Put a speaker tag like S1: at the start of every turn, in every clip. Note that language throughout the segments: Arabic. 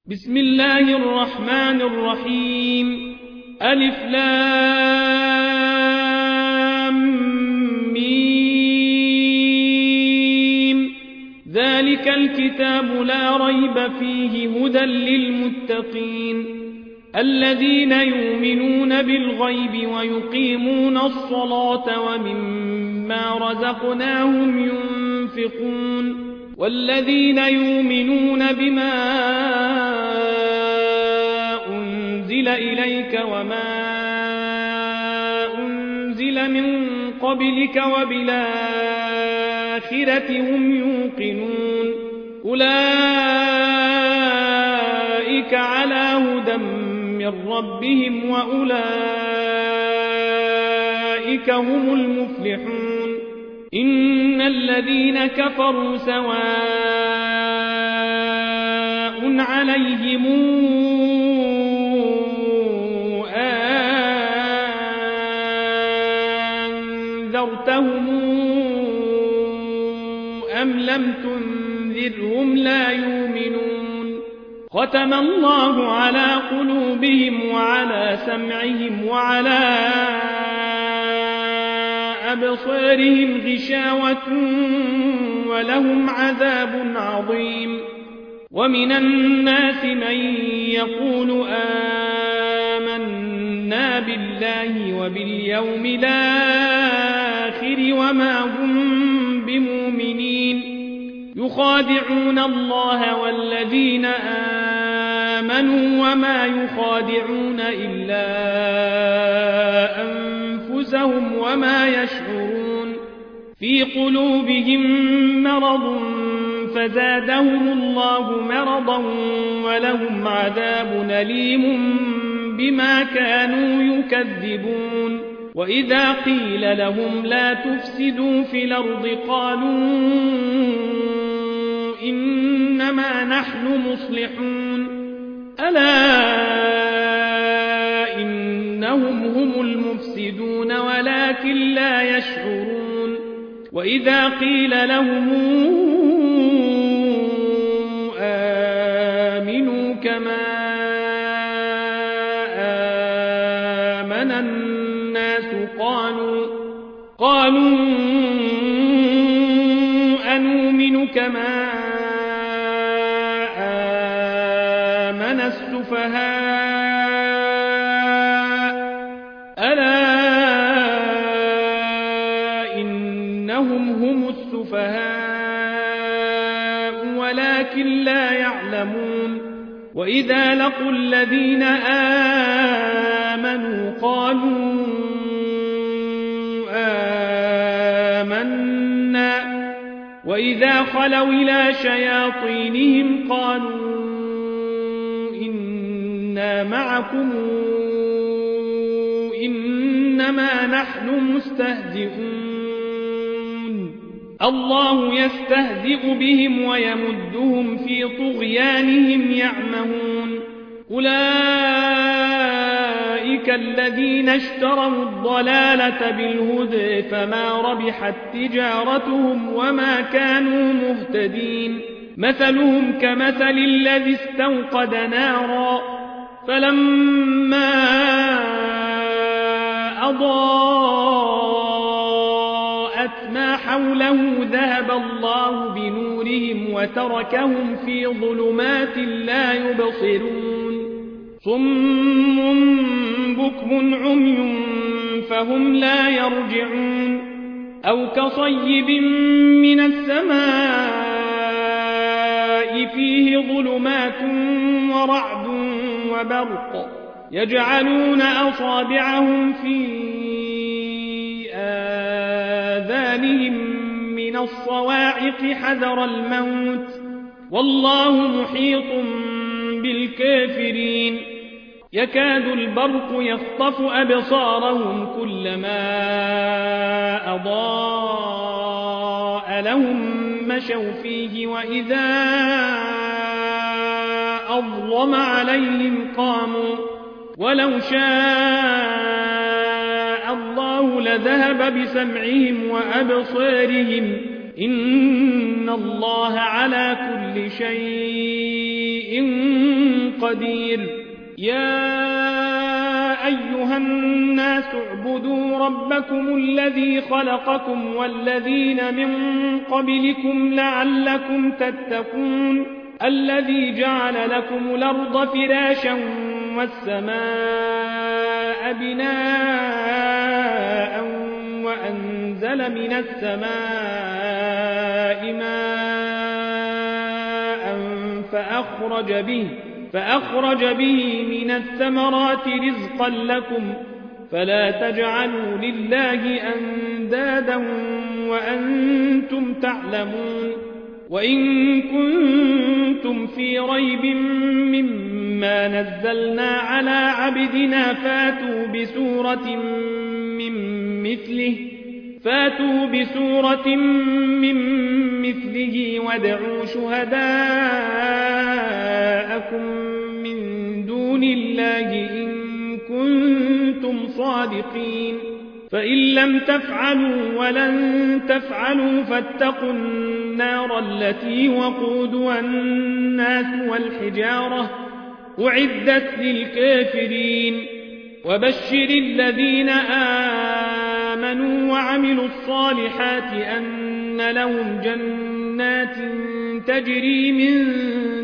S1: بسم الله الرحمن الرحيم ألف لام ميم ذلك الكتاب لا ريب فيه هدى للمتقين الذين يؤمنون بالغيب ويقيمون الصلاة ومما رزقناهم ينفقون والذين يؤمنون بما أنزل إليك وما أنزل من قبلك وبالآخرة هم يوقنون أولئك على هدى من ربهم وأولئك هم المفلحون إن الذين كفروا سواء عليهم أنذرتهم أم لم تنذرهم لا يؤمنون ختم الله على قلوبهم وعلى سمعهم وعلى أبصارهم غشاوة ولهم عذاب عظيم ومن الناس من يقول آمنا بالله وباليوم الآخر وما هم بمؤمنين يخادعون الله والذين آمنوا وما يخادعون إلا أنفسهم وما يشعرون في قلوبهم مرض فزادهم الله مرضا ولهم عذاب أليم بما كانوا يكذبون وإذا قيل لهم لا تفسدوا في الأرض قالوا إنما نحن مصلحون ألا إنهم هم المفسدون ولكن لا يشعرون وإذا قيل لهم آمنوا كما آمن الناس قالوا أنؤمن كما آمن السفهاء ألا إنهم هم السفهاء ولكن لا يعلمون وإذا لقوا الذين آمنوا قالوا آمنا وإذا خلوا إلى شياطينهم قالوا إنا معكم إنما نحن مستهزئون الله يستهزئ بهم ويمدهم في طغيانهم يعمهون أولئك الذين اشتروا الضلالة بالهدى فما ربحت تجارتهم وما كانوا مهتدين مثلهم كمثل الذي استوقد نارا فلما أضاءت ما حوله ذهب الله بنورهم وتركهم في ظلمات لا يبصرون صم بكم عمي فهم لا يرجعون أو كصيب من السماء فيه ظلمات ورعد وبرق يجعلون أصابعهم في آذانهم من الصواعق حذر الموت والله محيط بالكافرين يكاد البرق يخطف أبصارهم كلما أضاء لهم مشوا فيه وإذا أظلم عليهم قاموا ولو شاء الله لذهب بسمعهم وأبصارهم إن الله على كل شيء قدير. يا أيها الناس اعبدوا ربكم الذي خلقكم والذين من قبلكم لعلكم تتقون الذي جعل لكم الأرض فراشا والسماء بناء وأنزل من السماء ماء فأخرج به من الثمرات رزقا لكم فلا تجعلوا لله أندادا وأنتم تعلمون. وإن كنتم في ريب مما نزلنا على عبدنا فاتوا بسورة من مثله وادعوا شهداءكم من دون الله إن كنتم صادقين. فإن لم تفعلوا ولن تفعلوا فاتقوا النار التي وقودها الناس والحجارة أعدت للكافرين. وبشر الذين آمنوا وعملوا الصالحات أن لهم جنات تجري من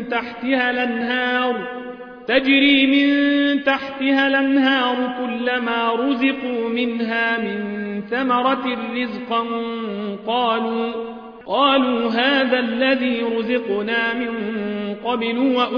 S1: تحتها الأنهار كلما رزقوا منها من ثمرة رزقا قالوا هذا الذي رزقنا من قبل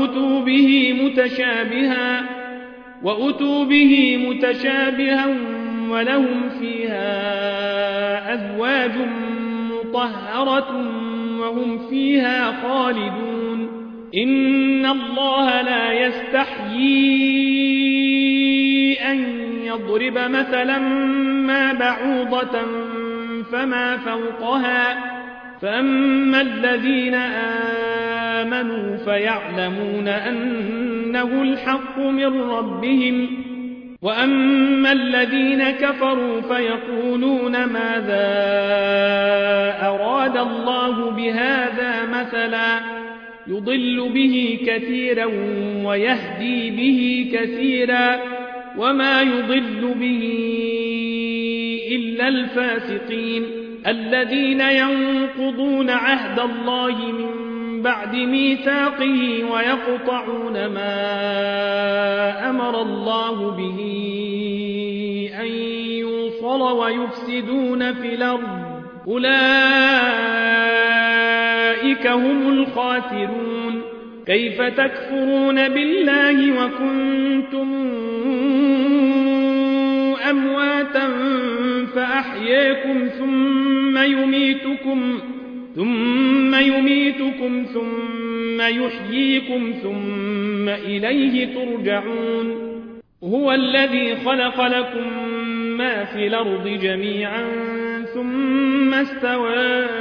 S1: وأتوا به متشابها ولهم فيها أزواج مطهرة وهم فيها خالدون. إن الله لا يستحيي أن يضرب مثلا ما بعوضة فما فوقها فأما الذين آمنوا فيعلمون أنه الحق من ربهم وأما الذين كفروا فيقولون ماذا أراد الله بهذا مثلا يضل به كثيرا ويهدي به كثيرا وما يضل به إلا الفاسقين الذين ينقضون عهد الله من بعد ميثاقه ويقطعون ما أمر الله به أن يوصل ويفسدون في الأرض أولئك هم الخاسرون. كيف تكفرون بالله وكنتم أمواتا فأحياكم ثم يميتكم ثم يحييكم ثم إليه ترجعون. هو الذي خلق لكم ما في الأرض جميعا ثم استوى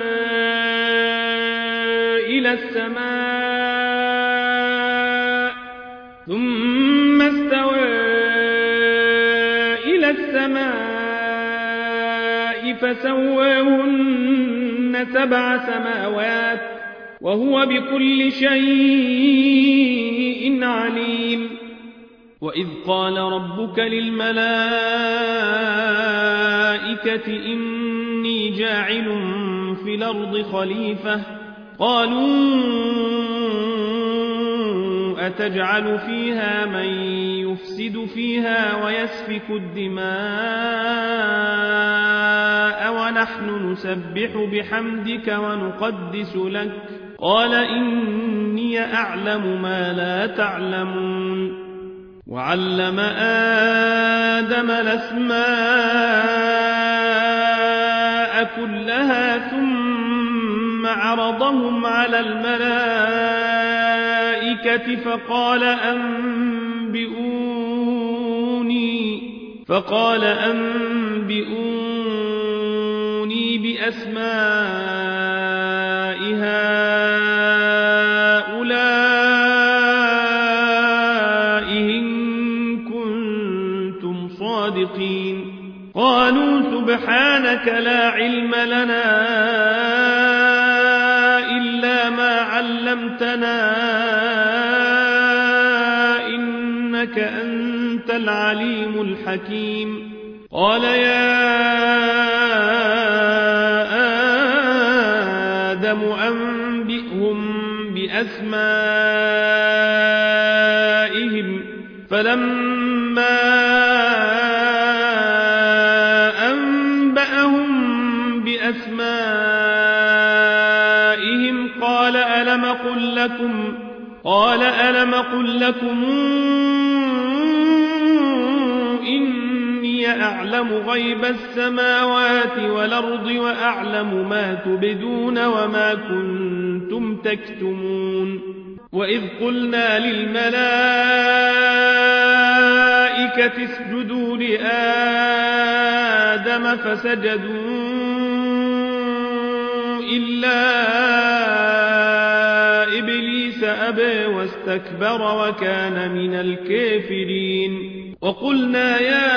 S1: إلى السماء فسواهن 7 سماوات وهو بكل شيء عليم. وإذ قال ربك للملائكة إني جاعل في الأرض خليفة قالوا أتجعل فيها من يفسد فيها ويسفك الدماء ونحن نسبح بحمدك ونقدس لك قال إني أعلم ما لا تعلمون. وعلم آدم الأسماء كلها ثم عرضهم على الملائكة فقال أنبئوني بأسماء هؤلاء إن كنتم صادقين. قالوا سبحانك لا علم لنا إلا ما علمتنا إنك أنت العليم الحكيم قال يا آدم أنبئهم بأسمائهم فلما أنبأهم بأسمائهم قال ألم قل لكم إني أعلم غيب السماوات والأرض وأعلم ما تبدون وما كنتم تكتمون وإذ قلنا للملائكة اسجدوا لآدم فسجدوا إلا إبليس أبى واستكبر وكان من الكافرين وقلنا يا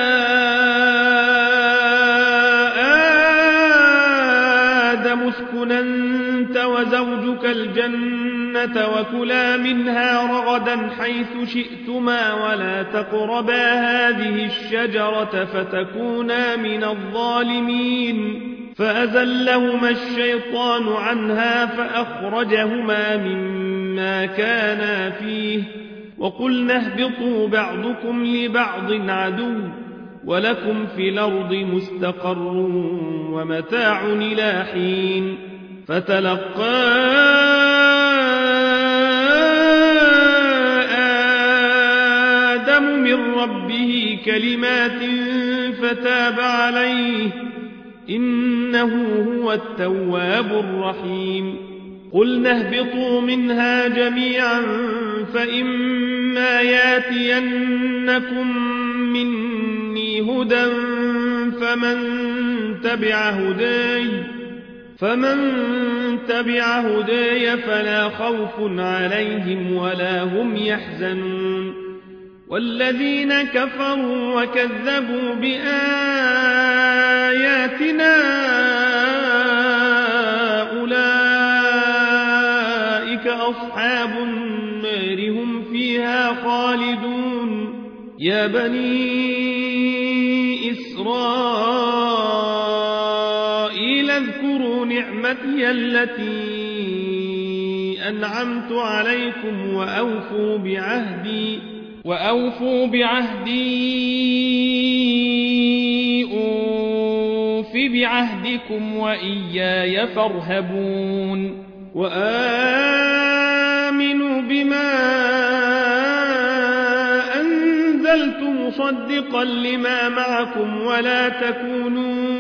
S1: آدم اسكن أنت وزوجك الجنة وكلا منها رغدا حيث شئتما ولا تقربا هذه الشجرة فتكونا من الظالمين فأزلهما الشيطان عنها فأخرجهما مما كانا فيه وقلنا اهبطوا بعضكم لبعض عدو ولكم في الأرض مستقر ومتاع إلى حين فتلقى آدم من ربه كلمات فتاب عليه إنه هو التواب الرحيم قلنا اهبطوا منها جميعا فإما ياتينكم مني هدى فمن تبع هداي فلا خوف عليهم ولا هم يحزنون والذين كفروا وكذبوا بآياتنا أولئك أصحاب النار هم فيها خالدون يا بني إسرائيل اذكروا نعمتي التي أنعمت عليكم وأوفوا بعهدي أوف بعهدكم وإياي فارهبون وآمنوا بما أنزلت مصدقا لما معكم ولا تكونوا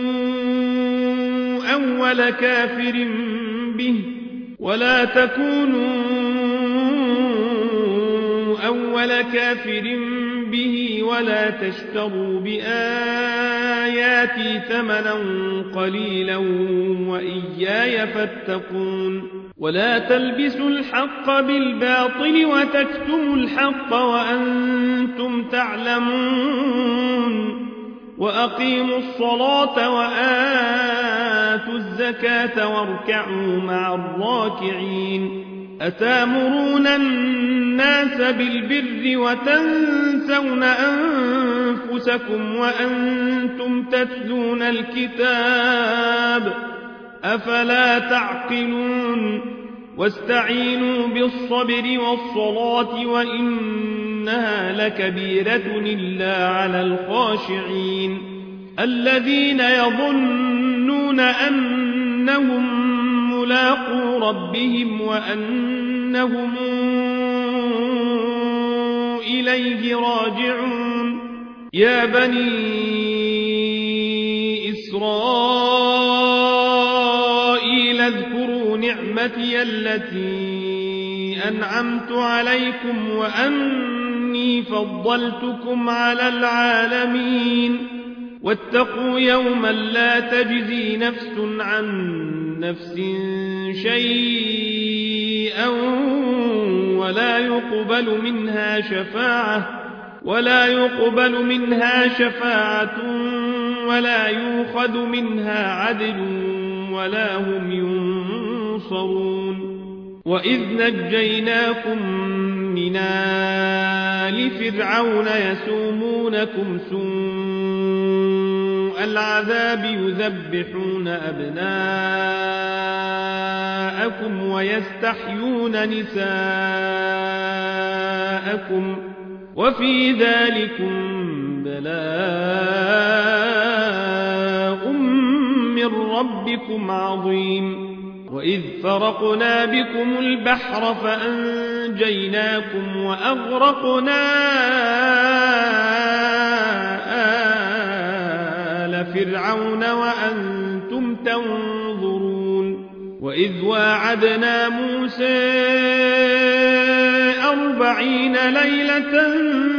S1: أول كافر به ولا تشتروا بآياتي ثمنا قليلا وإياي فاتقون ولا تلبسوا الحق بالباطل وتكتموا الحق وأنتم تعلمون وأقيموا الصلاة وآتوا الزكاة واركعوا مع الراكعين أتامرون الناس بالبر وتنسون أنفسكم وأنتم تتلون الكتاب أفلا تعقلون واستعينوا بالصبر والصلاة وإنها لكبيرة إلا على الخاشعين الذين يظنون أنهم ملاقو ربهم وأنهم إليه راجعون يا بني إسرائيل اذكروا نعمتي التي أنعمت عليكم وأني فضلتكم على العالمين واتقوا يوما لا تجزي نفس عن نفس شيئا ولا يقبل منها شفاعة ولا يؤخذ منها عدل ولا هم ينصرون وإذ نجيناكم من آل فرعون يسومونكم سوء العذاب يذبحون أبناءكم ويستحيون نساءكم وفي ذلكم بلاء من ربكم عظيم وإذ فرقنا بكم البحر فأنجيناكم وأغرقنا آل فرعون وأنتم تنظرون وإذ واعدنا موسى 40 ليلة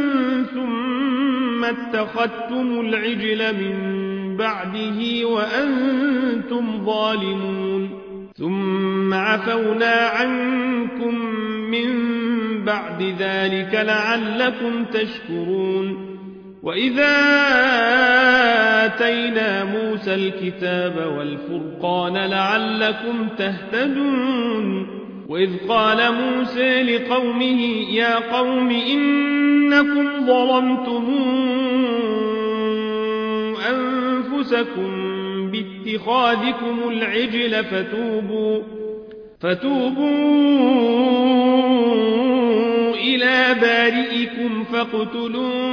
S1: ثم اتخذتم العجل من بعده وأنتم ظالمون ثم عفونا عنكم من بعد ذلك لعلكم تشكرون وإذا آتينا موسى الكتاب والفرقان لعلكم تهتدون وإذ قال موسى لقومه يا قوم إنكم ظلمتم أنفسكم باتخاذكم العجل فتوبوا إلى بارئكم فاقتلوا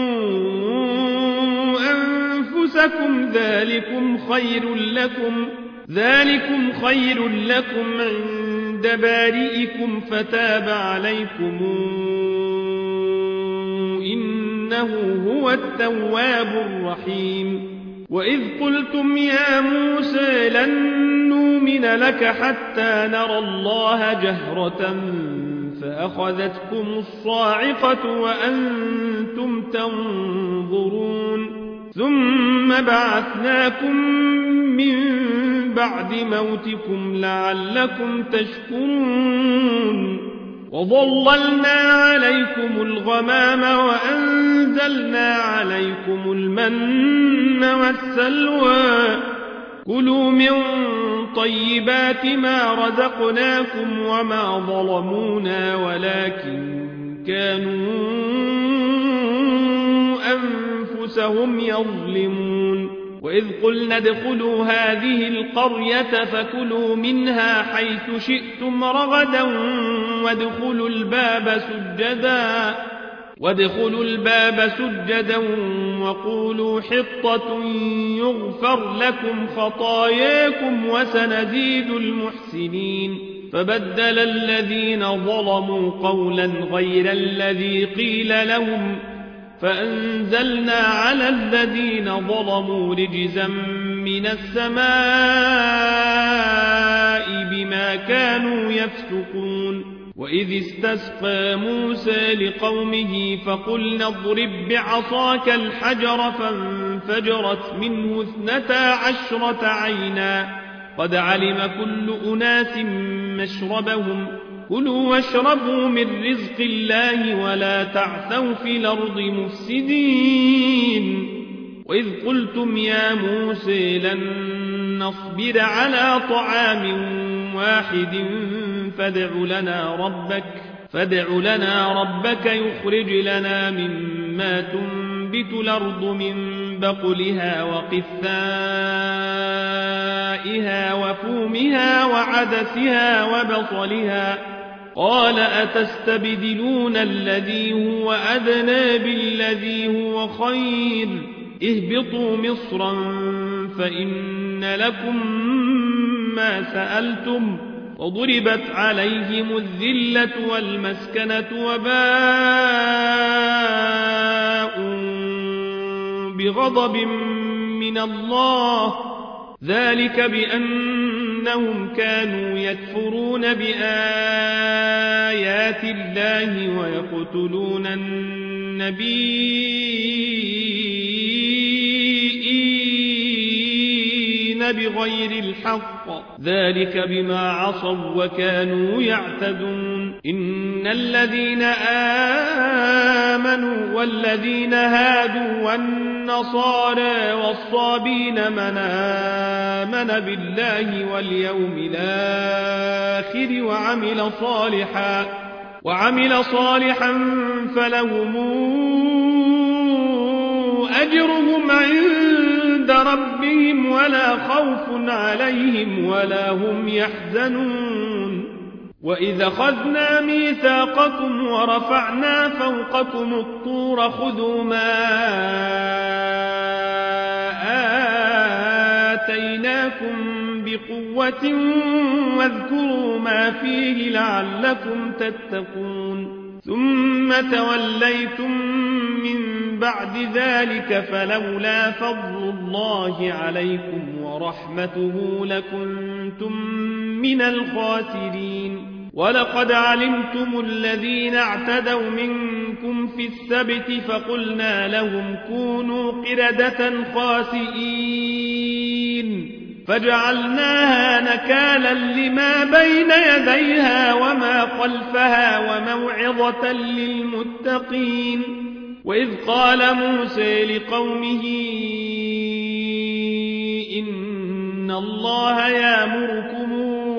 S1: أنفسكم ذلكم خير لكم عند بارئكم فتاب عليكم إنه هو التواب الرحيم وإذ قلتم يا موسى لن نؤمن لك حتى نرى الله جهرة فأخذتكم الصاعقة وأنتم تنظرون ثم بعثناكم من بعد موتكم لعلكم تشكرون وظللنا عليكم الغمام وأنزلنا عليكم المن والسلوى كلوا من طيبات ما رزقناكم وما ظلمونا ولكن كانوا أنفسهم يظلمون وإذ قلنا ادخلوا هذه القرية فكلوا منها حيث شئتم رغدا وادخلوا الباب سجدا وقولوا حطة يغفر لكم خطاياكم وسنزيد المحسنين فبدل الذين ظلموا قولا غير الذي قيل لهم فأنزلنا على الذين ظلموا رجزا من السماء بما كانوا يفسقون وإذ استسقى موسى لقومه فقلنا اضرب بعصاك الحجر فانفجرت منه 12 عينا قد علم كل أناس مشربهم كلوا واشربوا من رزق الله ولا تعثوا في الأرض مفسدين وإذ قلتم يا موسى لن نصبر على طعام واحد فادع لنا ربك يخرج لنا مما تنبت الأرض من بقلها وقثائها وفومها وعدسها وبصلها قال أتستبدلون الذي هو أدنى بالذي هو خير اهبطوا مصرا فإن لكم ما سألتم وضربت عليهم الذلة والمسكنة وباءوا بغضب من الله ذلك بأنهم كانوا يكفرون بآيات الله ويقتلون النبيين بغير الحق ذلك بما عصوا وكانوا يعتدون إن الذين آمنوا والذين هادوا والنصارى والصابين من آمن بالله واليوم الآخر وعمل صالحا فلهم أجرهم عند ربهم ولا خوف عليهم ولا هم يحزنون وإذا أخذنا ميثاقكم ورفعنا فوقكم الطور خذوا ما آتيناكم بقوة واذكروا ما فيه لعلكم تتقون ثم توليتم من بعد ذلك فلولا فضل الله عليكم ورحمته لكنتم من الخاسرين ولقد علمتم الذين اعتدوا منكم في السبت فقلنا لهم كونوا قردة خاسئين فجعلناها نكالا لما بين يديها وما خلفها وموعظة للمتقين وإذ قال موسى لقومه إن الله يأمركم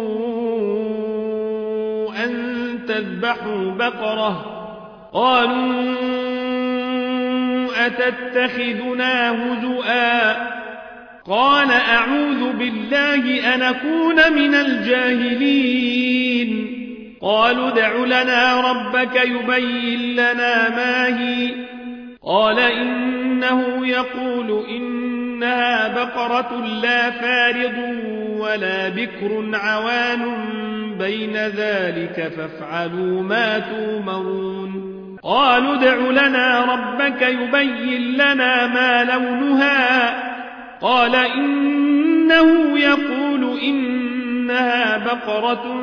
S1: أن تذبحوا بقرة قالوا أتتخذنا هزؤا قال أعوذ بالله أن أكون من الجاهلين قالوا ادع لنا ربك يبين لنا ما هي قال إنه يقول إنها بقرة لا فارض ولا بكر عوان بين ذلك فافعلوا ما تؤمرون قالوا ادع لنا ربك يبين لنا ما لونها قال إنه يقول إنها بقرة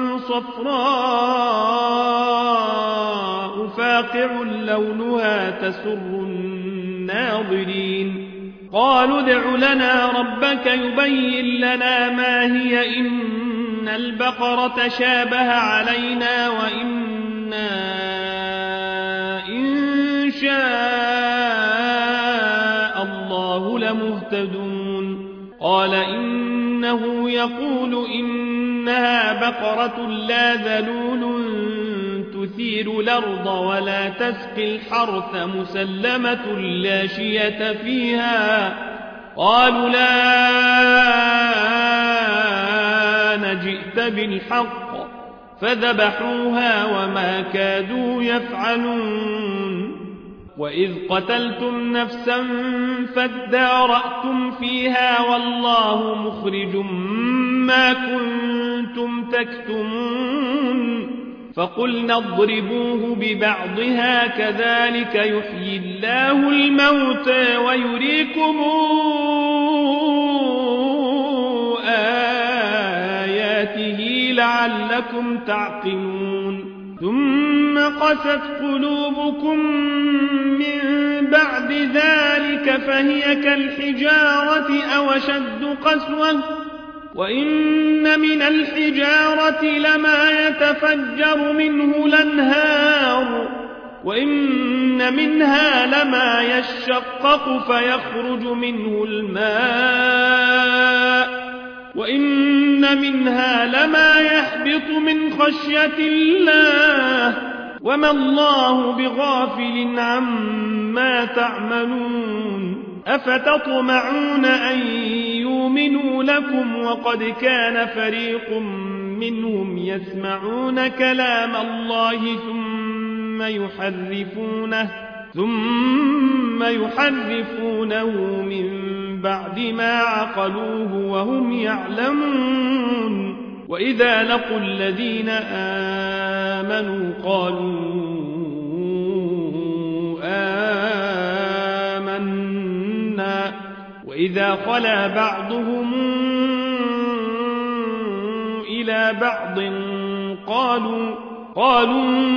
S1: صفراء فاقع لونها تسر الناظرين قالوا ادع لنا ربك يبين لنا ما هي إن البقرة شابه علينا وإنا إن شاء الله لمهتدون قال إنه يقول إنها بقرة لا ذلول تثير الأرض ولا تسقي الحرث مسلمة لا شية فيها قالوا لا نجئت بالحق فذبحوها وما كادوا يفعلون وإذ قتلتم نفسا فادارأتم فيها والله مخرج ما كنتم تكتمون فقلنا اضربوه ببعضها كذلك يحيي الله الموتى ويريكم آياته لعلكم تعقلون ثم قست قلوبكم من بعد ذلك فهي كالحجارة أو أشد قسوة وإن من الحجارة لما يتفجر منه الأنهار وإن منها لما يشقق فيخرج منه الماء وإن منها لما يحبط من خشية الله وما الله بغافل عما تعملون أفتطمعون أن يؤمنوا لكم وقد كان فريق منهم يسمعون كلام الله ثم يحرفونه من بعد ما عقلوه وهم يعلمون وإذا لقوا الذين آمنوا قالوا آمنا وإذا خلا بعضهم إلى بعض قالوا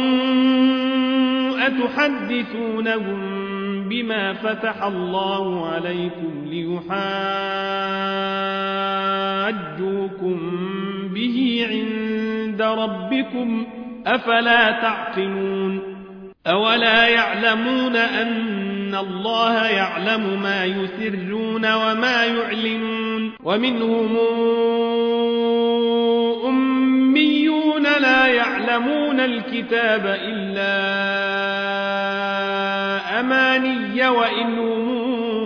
S1: أتحدثونهم بما فتح الله عليكم ليحاجوكم به عند ربكم أفلا تعقلون أولا يعلمون أن الله يعلم ما يسرون وما يعلنون ومنهم أميون لا يعلمون الكتاب إلا أماني وإن هم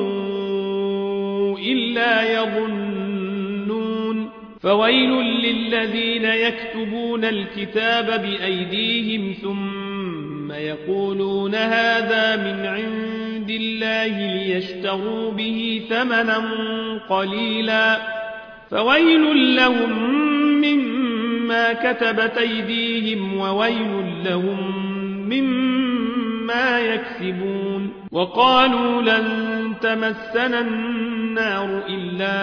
S1: إلا يظنون فويل للذين يكتبون الكتاب بأيديهم ثم يقولون هذا من عند الله ليشتروا به ثمنا قليلا فويل لهم مما كتبت أيديهم وويل لهم مما يكسبون وقالوا لن تمسنا النار إلا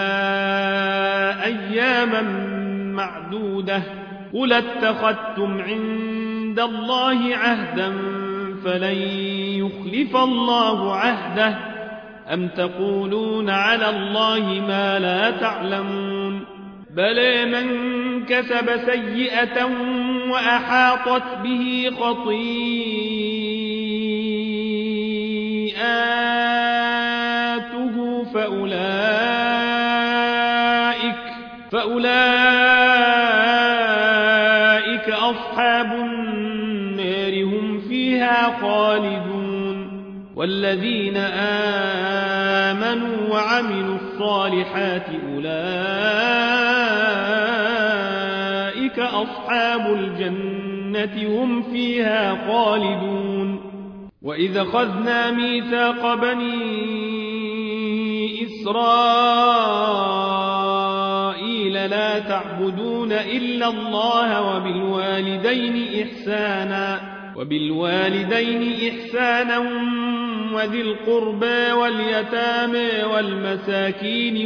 S1: أياما معدودة قل اتخذتم عند الله عهدا فلن يخلف الله عهده أم تقولون على الله ما لا تعلمون بلى من كسب سيئة وأحاطت به خطيئاته فأولئك أصحاب النار هم فيها خالدون والذين آمنوا وعملوا الصالحات أولئك أصحاب الجنة هم فيها خالدون وإذا أخذنا ميثاق بني إسرائيل لا تعبدون إلا الله وبالوالدين إحسانا وذي القربى واليتامى والمساكين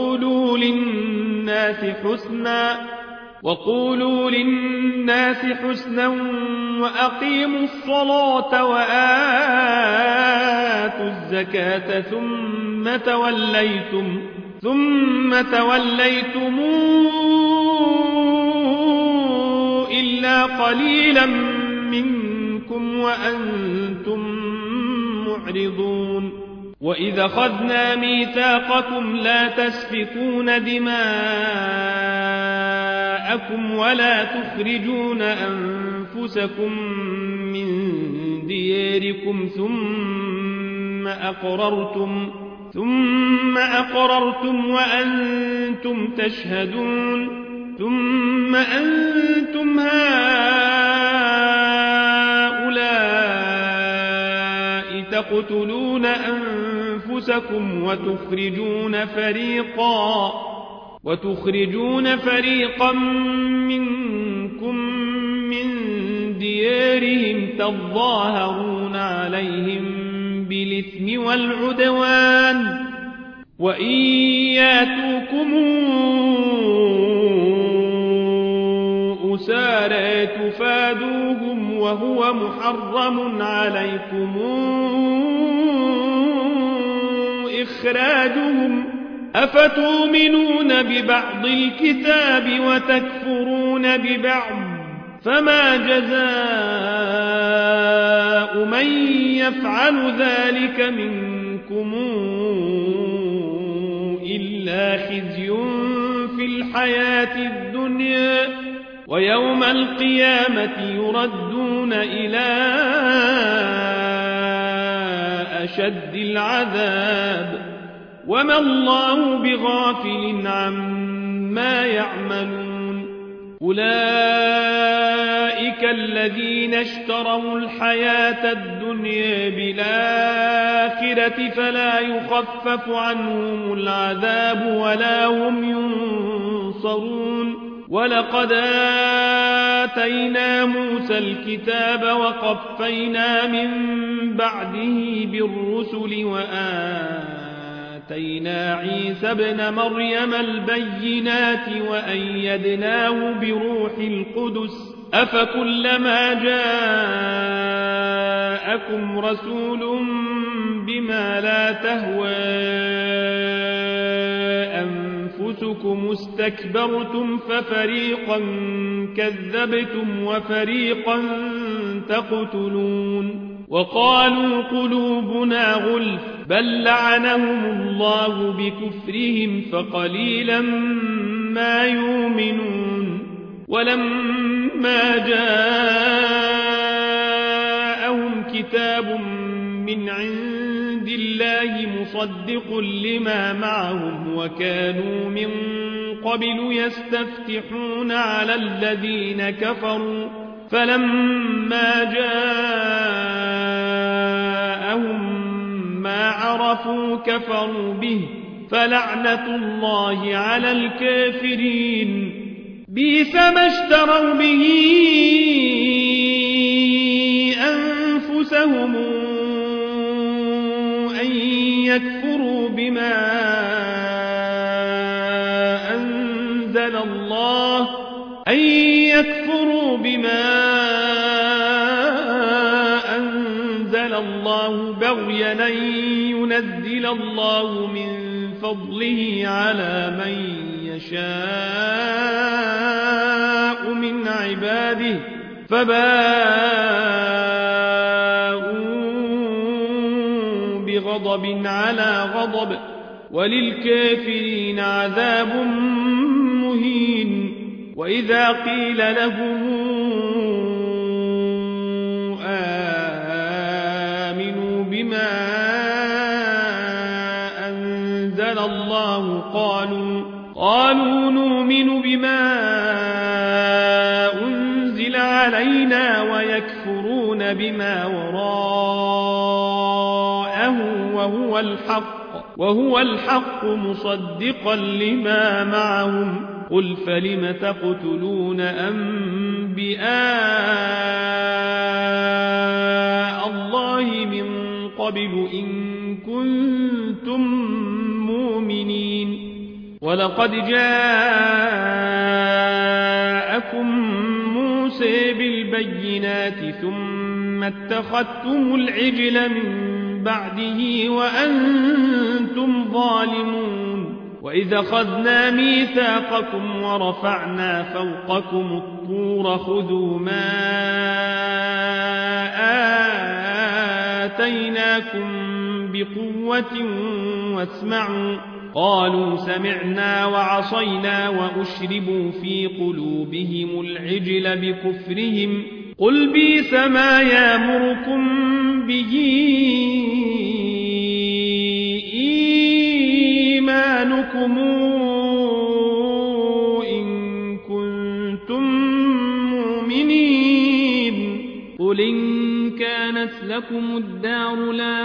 S1: وقولوا للناس حسنا وأقيموا الصلاة وآتوا الزكاة ثم توليتم إلا قليلا منكم وأنتم معرضون وإذا أخذنا ميثاقكم لا تسفكون دماءكم ولا تخرجون أنفسكم من دياركم ثم أقررتم وأنتم تشهدون ثم أنتم هؤلاء تقتلون أنفسكم وتخرجون فريقا منكم من ديارهم تظاهرون عليهم بالإثم والعدوان وإن ياتوكم أسارى تفادوهم وهو محرم عليكم إخراجهم أفتؤمنون ببعض الكتاب وتكفرون ببعض فما جزاء من يفعل ذلك منكم إلا خزي في الحياة الدنيا ويوم القيامة يردون إلى أشد العذاب وما الله بغافل عما يعملون أولئك الذين اشتروا الحياة الدنيا بالآخرة فلا يخفف عنهم العذاب ولا هم ينصرون ولقد آتينا موسى الكتاب وقفينا من بعده بالرسل وآتينا عيسى ابن مريم البينات وأيدناه بروح القدس أفكلما جاءكم رسول بما لا تهوى أنفسكم استكبرتم ففريقا كذبتم وفريقا تقتلون وقالوا قلوبنا غلف بل لعنهم الله بكفرهم فقليلا ما يؤمنون ولما فلما جاءهم كتاب من عند الله مصدق لما معهم وكانوا من قبل يستفتحون على الذين كفروا فلما جاءهم ما عرفوا كفروا به فلعنة الله على الكافرين بئس ما اشتروا به أنفسهم أن يكفروا بما أنزل الله بغيا أن ينزل الله من فضله على من يشاء من عباده فباءوا بغضب على غضب وللكافرين عذاب مهين وإذا قيل لهم آمنوا بما أنزل الله قالوا نؤمن بما أنزل علينا ويكفرون بما وراءه وهو الحق مصدقا لما معهم قل فلم تقتلون أنبياء الله من قبل إن كنتم مؤمنين ولقد جاءكم موسى بالبينات ثم اتخذتم العجل من بعده وأنتم ظالمون وإذا أخذنا ميثاقكم ورفعنا فوقكم الطور خذوا ما آتيناكم بقوة واسمعوا قالوا سمعنا وعصينا وأشربوا في قلوبهم العجل بكفرهم قل بئس ما يأمركم به إيمانكم إن كنتم مؤمنين قل إن كانت لكم الدار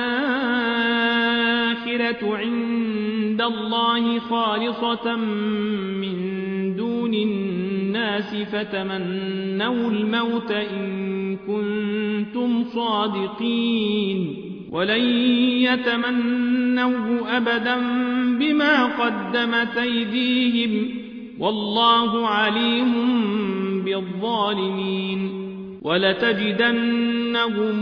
S1: الآخرة عند الله خالصة من دون الناس فتمنوا الموت إن كنتم صادقين ولن يتمنوه أبدا بما قدمت أيديهم والله عليم بالظالمين ولتجدنهم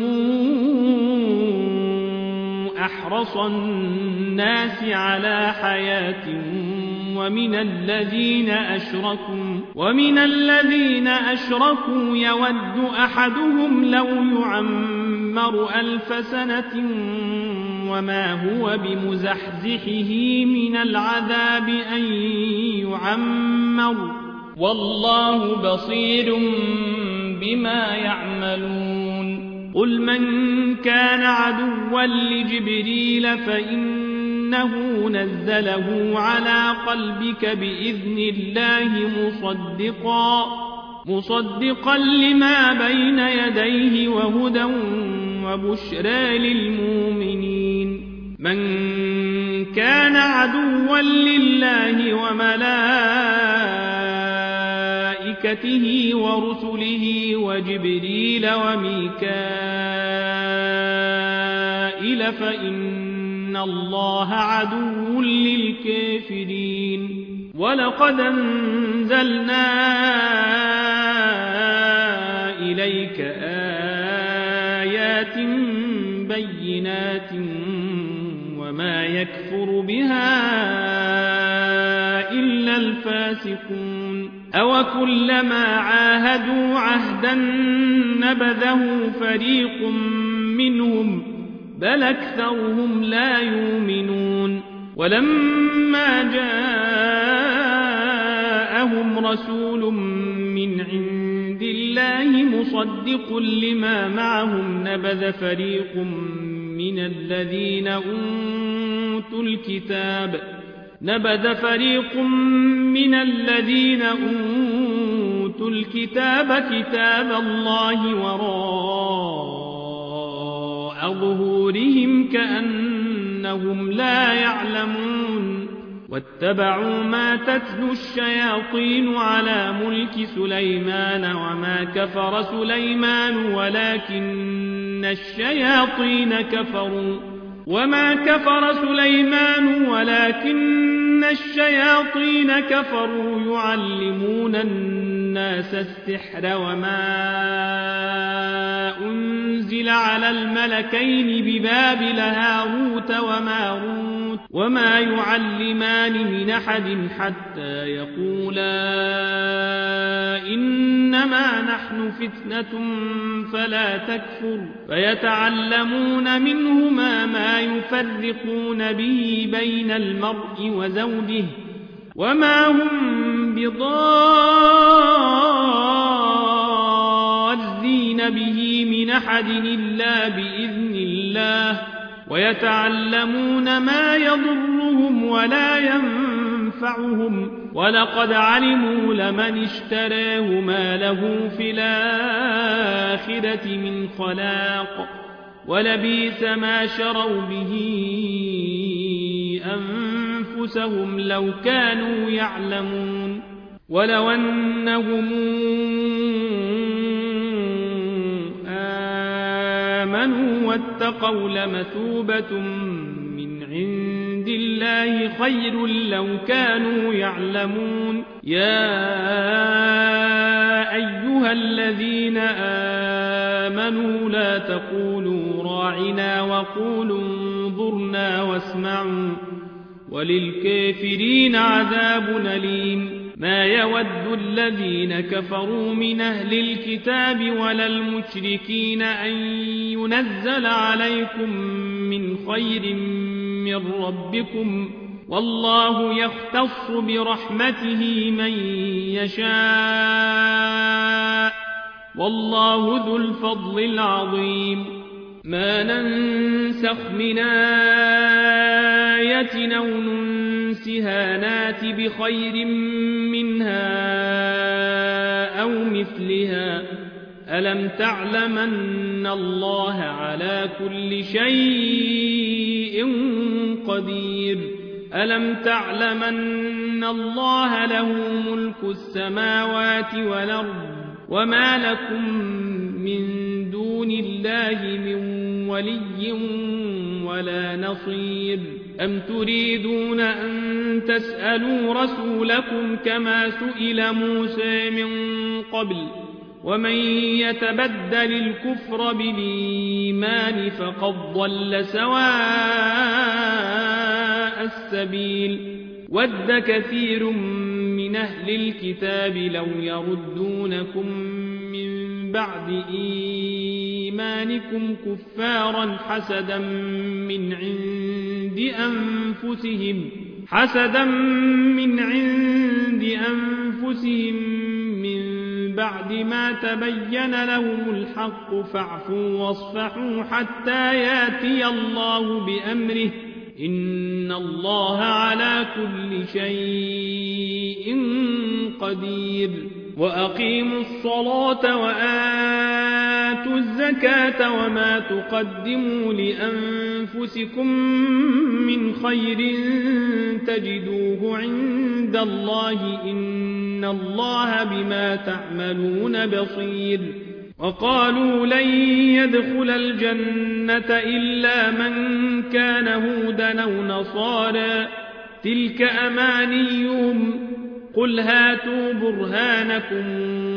S1: أحرص الناس على حياة ومن الذين أشركوا يود أحدهم لو يعمر 1000 سنة وما هو بمزحزحه من العذاب أن يعمر والله بصير بما يعملون قل من كان عدوا لجبريل فإنه نزله على قلبك بإذن الله مصدقا لما بين يديه وهدى وبشرى للمؤمنين من كان عدوا لله وملائكته ورسله وجبريل وميكائيل فإن الله عدو للكافرين ولقد أنزلنا إليك آيات بينات وما يكفر بها إلا الفاسقون أوكلما عاهدوا عهدا نبذه فريق منهم بل أكثرهم لا يؤمنون ولما جاءهم رسول من عند الله الله مصدق لما معهم نبذ فريق من الذين أوتوا الكتاب كتاب الله وراء ظهورهم كأنهم لا يعلمون واتبعوا ما تتلو الشياطين على ملك سليمان وما كفر سليمان ولكن الشياطين كفروا يعلمون الناس السحر وما أنزل على الملكين ببابل هاروت وماروت وما يعلمان من أحد حتى يقولا إنما نحن فتنة فلا تكفر فيتعلمون منهما ما يفرقون به بين المرء وزوجه وما هم بضارين به من أحد إلا بإذن الله ويتعلمون ما يضرهم ولا ينفعهم ولقد علموا لمن اشتراه ما له في الآخرة من خلاق ولبئس ما شروا به أنفسهم لو كانوا يعلمون ولو أنهم آمنوا واتقوا لمثوبة من عند الله خير لو كانوا يعلمون يا أيها الذين آمنوا لا تقولوا راعنا وقولوا انظرنا واسمعوا وللكافرين عذاب أليم ما يود الذين كفروا من أهل الكتاب ولا المشركين أن ينزل عليكم من خير من ربكم والله يختص برحمته من يشاء والله ذو الفضل العظيم ما ننسخ من آية أو ننسها نات بخير منها أو مثلها ألم تعلم أن الله على كل شيء قدير ألم تعلم أن الله له ملك السماوات والأرض وما لكم من دون الله من ولي ولا نصير أم تريدون أن تسألوا رسولكم كما سئل موسى من قبل ومن يتبدل الكفر بالإيمان فقد ضل سواء السبيل ود كثير من أهل الكتاب لو يردونكم من بعد إيمانكم كفارا حسدا من عند أنفسهم من بعد ما تبين لهم الحق فاعفوا واصفحوا حتى ياتي الله بأمره إن الله على كل شيء قدير وأقيموا الصلاة وآتوا الزكاة وما تقدموا لأنفسكم من خير تجدوه عند الله إن الله بما تعملون بصير وقالوا لن يدخل الجنة إلا من كان هودا أو نصارى تلك أمانيهم قل هاتوا برهانكم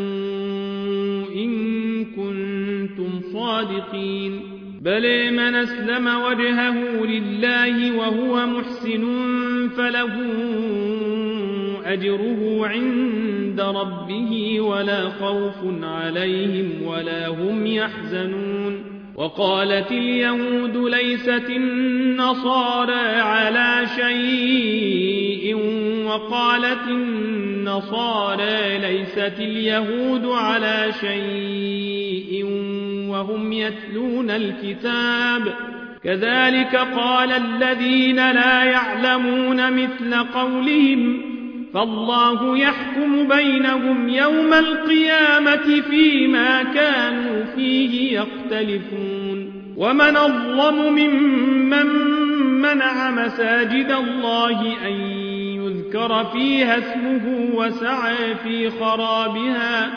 S1: إن كنتم صادقين بل من أسلم وجهه لله وهو محسن فله أجره عند ربه ولا خوف عليهم ولا هم يحزنون وقالت اليهود ليست النصارى على شيء وقالت النصارى ليست اليهود على شيء وهم يتلون الكتاب كذلك قال الذين لا يعلمون مثل قولهم فالله يحكم بينهم يوم القيامة فيما كانوا فيه يختلفون ومن أظلم ممن منع مساجد الله أن يذكر فيها اسمه وسعى في خرابها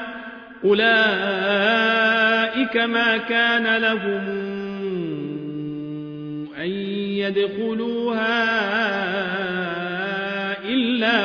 S1: أولئك ما كان لهم أن يدخلوها إلا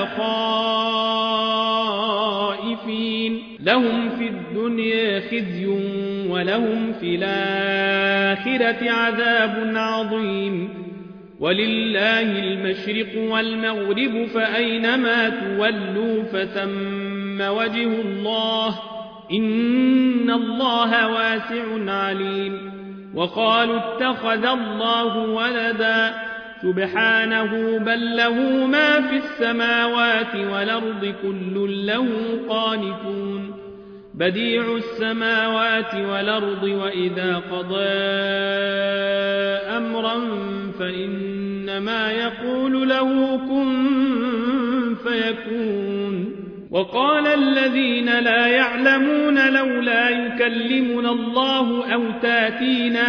S1: خائفين لهم في الدنيا خزي ولهم في الآخرة عذاب عظيم ولله المشرق والمغرب فأينما تولوا فثم وجه الله إن الله واسع عليم وقالوا اتخذ الله ولدا سبحانه بل له ما في السماوات والأرض كل له قانتون بديع السماوات والأرض وإذا قضى أمرا فإنما يقول له كن فيكون وقال الذين لا يعلمون لولا يكلمنا الله أو تاتينا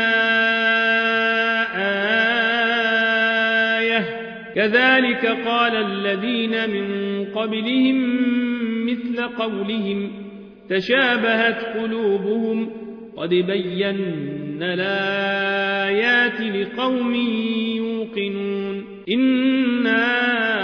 S1: آية كذلك قال الذين من قبلهم مثل قولهم تشابهت قلوبهم قد بينا الآيات لقوم يوقنون إنا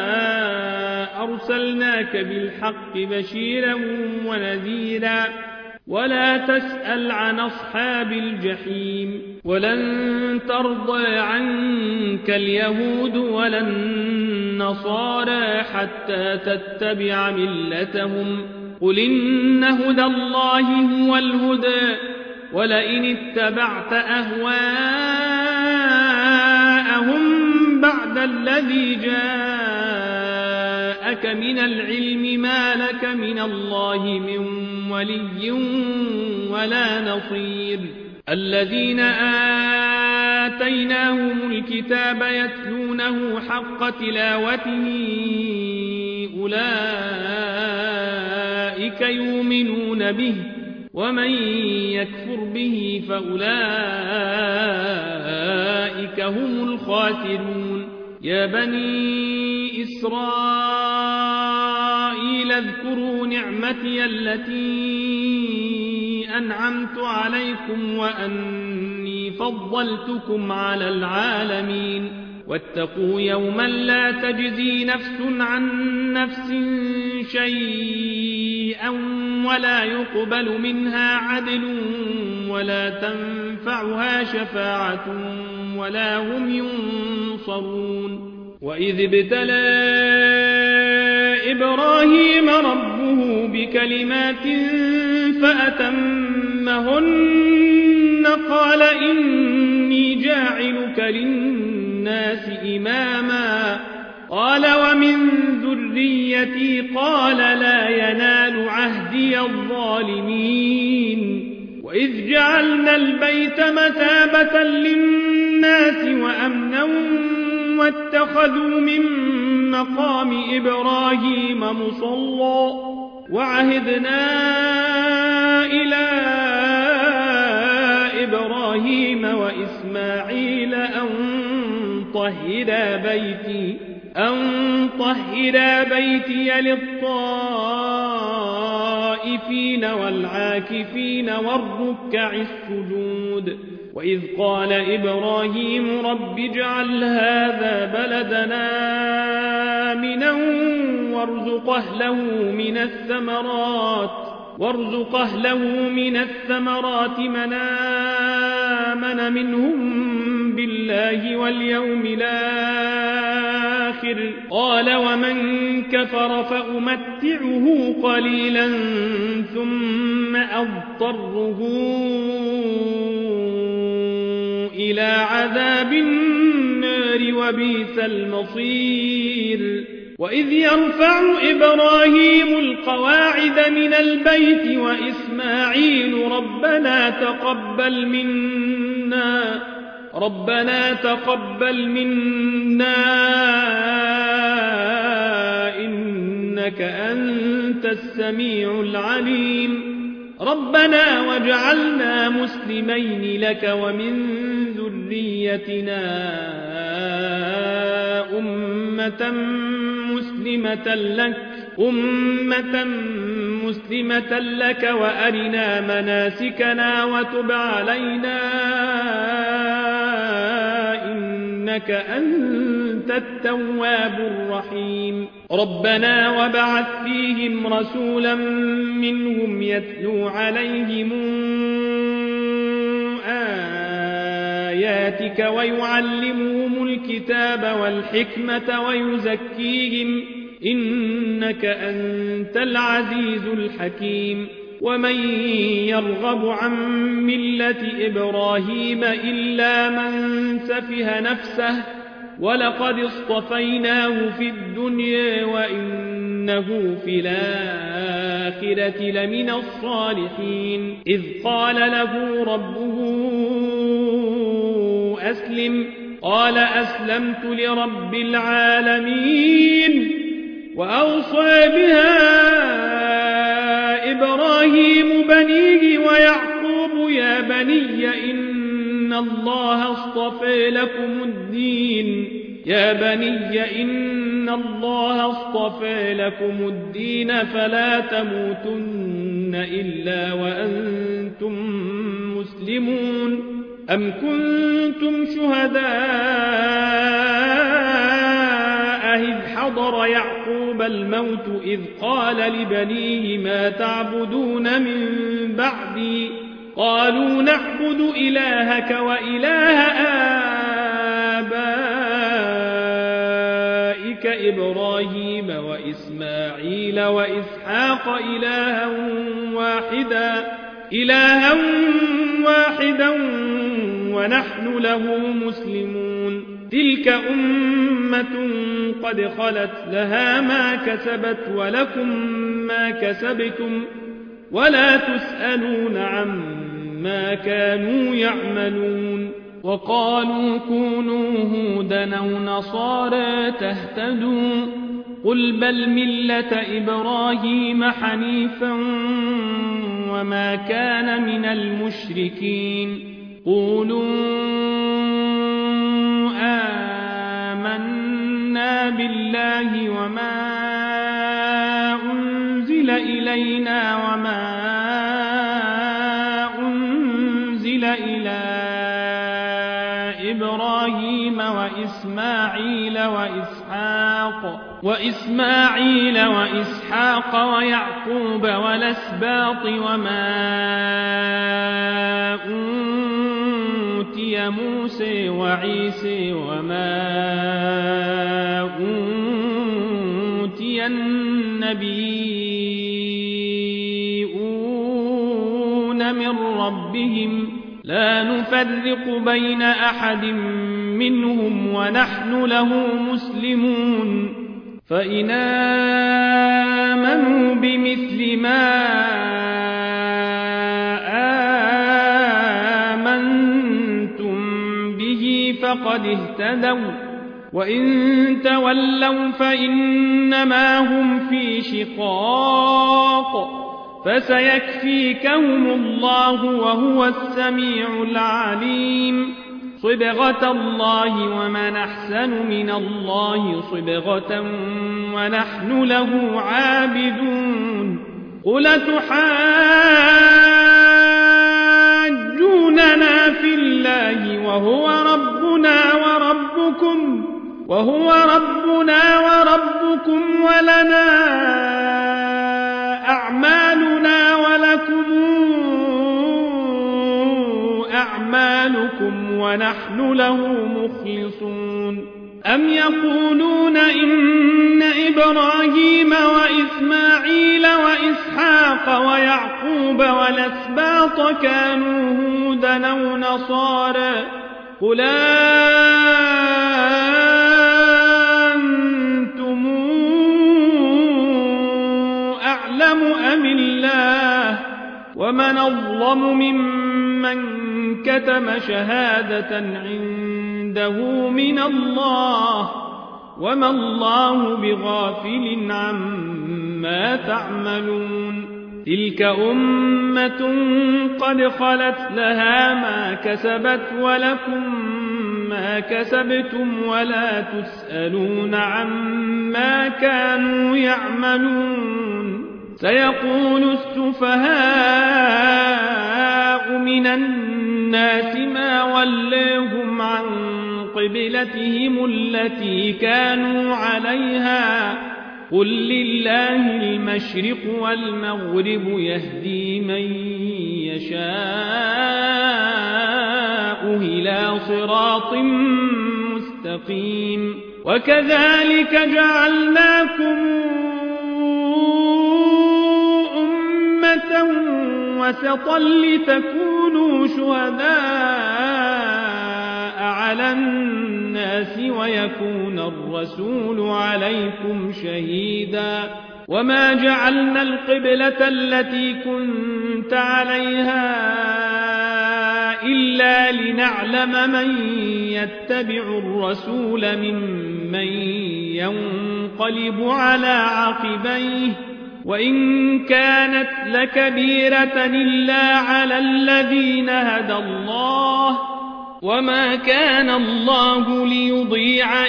S1: أرسلناك بالحق بشيرا ونذيرا ولا تسأل عن أصحاب الجحيم ولن ترضى عنك اليهود ولا النصارى حتى تتبع ملتهم قل إن هدى الله هو الهدى ولئن اتبعت أهواءهم بعد الذي جاءك من العلم ما لك من الله من ولي ولا نصير الذين آتيناهم الكتاب يتلونه حق تلاوته أولئك يؤمنون به ومن يكفر به فأولئك هم الخاسرون يا بني إسرائيل اذكروا نعمتي التي أنعمت عليكم وأني فضلتكم على العالمين واتقوا يوما لا تجزي نفس عن نفس شيئا ولا يقبل منها عدل ولا تنفعها شفاعة ولا هم ينصرون وإذ ابتلى إبراهيم ربه بكلمات فأتمهن قال إني جاعلك للناس إماما قال ومن ذريتي قال لا ينال عهدي الظالمين وإذ جعلنا البيت مثابة للناس وأمنا واتخذوا من مقام إبراهيم مصلى وعهدنا إلى إبراهيم وإسماعيل أن طهر بيتي للطائفين والعاكفين والركع السجود وإذ قال إبراهيم رب اجعل هذا بلدنا آمنا وارزق أهله من الثمرات من آمن منهم بالله واليوم الآخر قال ومن كفر فأمتعه قليلا ثم أضطره إلى عذاب النار وبئس المصير وإذ يرفع إبراهيم القواعد من البيت وإسماعيل ربنا تقبل منا إنك أنت السميع العليم ربنا واجعلنا مسلمين لك ومن ذريتنا أمة مسلمة لك وأرنا مناسكنا وتب علينا إنك أنت التواب الرحيم ربنا وابعث فيهم رسولا منهم يتلو عليهم آياتك ويعلمهم الكتاب والحكمة ويزكيهم إنك أنت العزيز الحكيم ومن يرغب عن ملة إبراهيم إلا من سفه نفسه ولقد اصطفيناه في الدنيا وإنه في الآخرة لمن الصالحين إذ قال له ربه أسلم قال أسلمت لرب العالمين وأوصى بها إبراهيم بنيه ويعقوب يا بني إن الله اصطفى لكم الدين فلا تموتن إلا وأنتم مسلمون أم كنتم شهداء إذ حضر يعقوب الموت إذ قال لبنيه ما تعبدون من بعدي قالوا نعبد إلهك وإله آبائك إبراهيم وإسماعيل وإسحاق إلها واحدا ونحن له مسلمون تلك أمة قد خلت لها ما كسبت ولكم ما كسبتم ولا تسألون عما كانوا يعملون وقالوا كونوا هودا أو نصارى تهتدوا قل بل ملة إبراهيم حنيفا وما كان من المشركين قولوا آمنا بالله وما أنزل إلينا وما أنزل إلى إبراهيم وإسماعيل وإسحاق ويعقوب والأسباط وما أوتي موسى وعيسى وما أوتي النبيون من ربهم لا نفرق بين أحد منهم ونحن له مسلمون فإن آمنوا بمثل ما آمنتم به فقد اهتدوا وإن تولوا فإنما هم في شقاق فسيكفيكهم الله وهو السميع العليم صبغة الله ومن أحسن من الله صبغة ونحن له عابدون قل تحاجوننا في الله وهو ربنا وربكم ولنا أعمالنا ولكم أعمالكم ونحن له مخلصون أم يقولون إن إبراهيم وإسماعيل وإسحاق ويعقوب والأسباط كانوا هودا أو نصارى قل أنتم أم الله ومن أظلم ممن كتم شهادة عنده من الله وما الله بغافل عما تعملون تلك أمة قد خلت لها ما كسبت ولكم ما كسبتم ولا تسألون عما كانوا يعملون سيقول السفهاء من الناس ما وليهم عن قبلتهم التي كانوا عليها قل لله المشرق والمغرب يهدي من يشاء إلى صراط مستقيم وكذلك جعلناكم أمة وسطا لتكونوا شهداء على الناس ويكون الرسول عليكم شهيدا وما جعلنا القبلة التي كنت عليها إلا لنعلم من يتبع الرسول ممن ينقلب على عقبيه وإن كانت لكبيرة إلا على الذين هدى الله وما كان الله ليضيع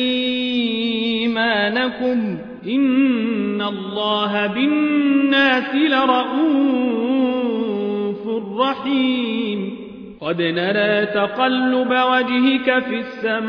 S1: إيمانكم إن الله بالناس لرؤوف رحيم قد نرى تقلب وجهك في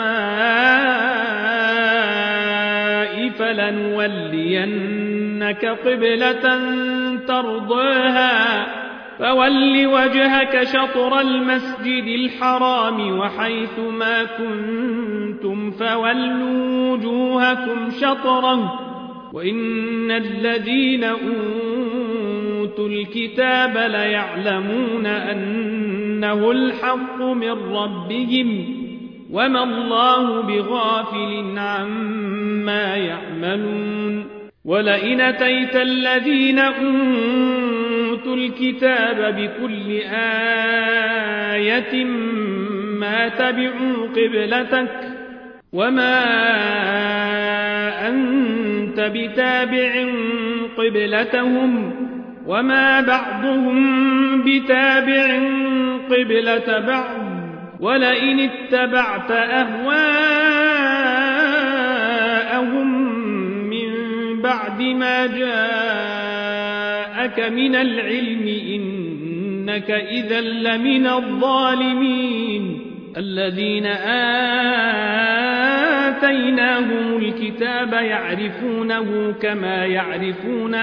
S1: السماء فلنولينك قبلة ترضاها فول وجهك شطر المسجد الحرام وحيث ما كنتم فولوا وجوهكم شطره وإن الذين أوتوا الكتاب ليعلمون أنه الحق من ربهم وما الله بغافل عما يعملون ولئن أتيت الذين أوتوا الكتاب بكل آية ما تبعوا قبلتك وما أنت بتابع قبلتهم وما بعضهم بتابع قبلة بعض ولئن اتبعت أهواءهم من بعد ما جاءك من العلم إنك إذا لمن الظالمين الذين آتيناهم الكتاب يعرفونه كما يعرفون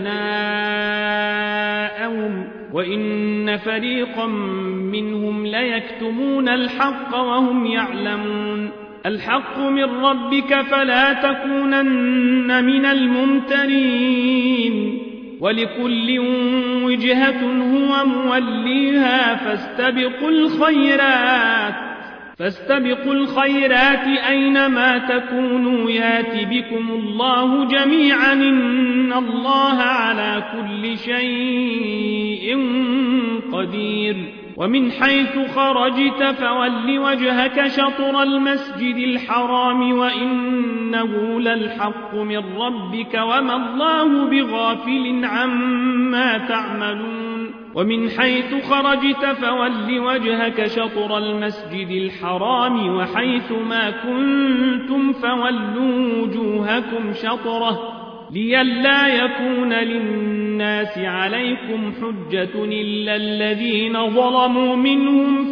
S1: أبناءهم وإن فريقا منهم ليكتمون الحق وهم يعلمون الحق من ربك فلا تكونن من الممترين ولكل وجهة هو موليها فاستبقوا الخيرات أينما تكونوا يات بكم الله جميعا إن الله على كل شيء قدير ومن حيث خرجت فول وجهك شطر المسجد الحرام وإنه للحق من ربك وما الله بغافل عما تعملون ومن حيث خرجت فول وجهك شطر المسجد الحرام وحيث ما كنتم فولوا وجوهكم شطره لئلا يكون للناس عليكم حجة إلا الذين ظلموا منهم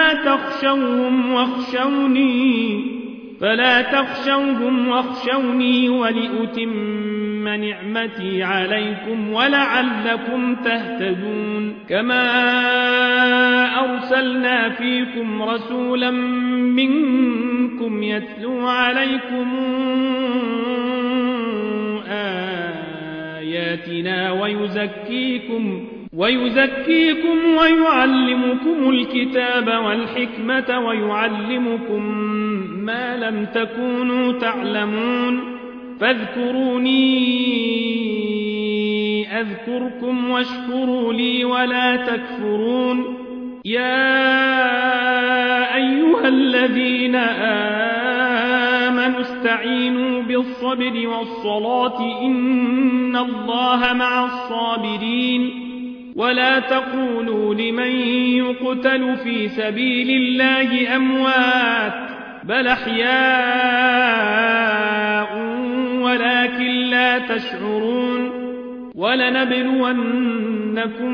S1: فلا تخشوهم واخشوني ولأتم نعمتي عليكم ولعلكم تهتدون كما أرسلنا فيكم رسولا منكم يتلو عليكم آياتنا ويزكيكم ويعلمكم الكتاب والحكمة ويعلمكم ما لم تكونوا تعلمون فاذكروني أذكركم واشكروا لي ولا تكفرون يا أيها الذين آمنوا استعينوا بالصبر والصلاة إن الله مع الصابرين ولا تقولوا لمن يقتل في سبيل الله أموات بل أحياء ولكن لا تشعرون ولنبلونكم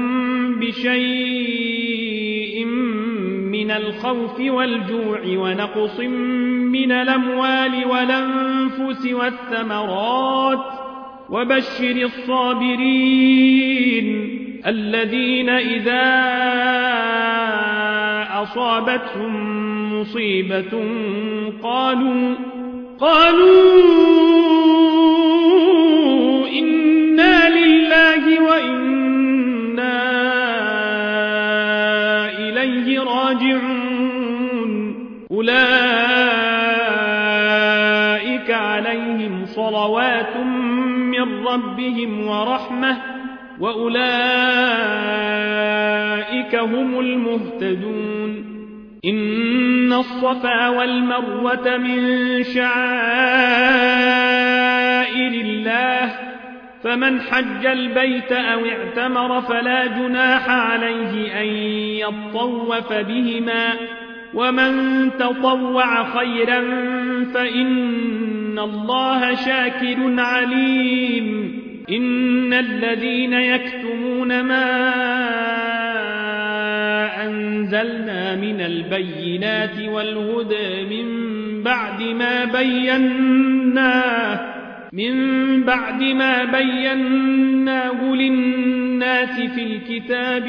S1: بشيء من الخوف والجوع ونقص من الأموال والأنفس والثمرات وبشر الصابرين الذين إذا أصابتهم مصيبة قالوا إنا لله وإنا إليه راجعون أولئك عليهم صلوات من ربهم ورحمة وأولئك هم المهتدون إن الصفا والمروة من شعائر الله فمن حج البيت أو اعتمر فلا جناح عليه أن يطوف بهما ومن تطوع خيرا فإن الله شاكر عليم إن الذين يكتمون ما أنزلنا من البينات والهدى من بعد ما بيناه للناس في الكتاب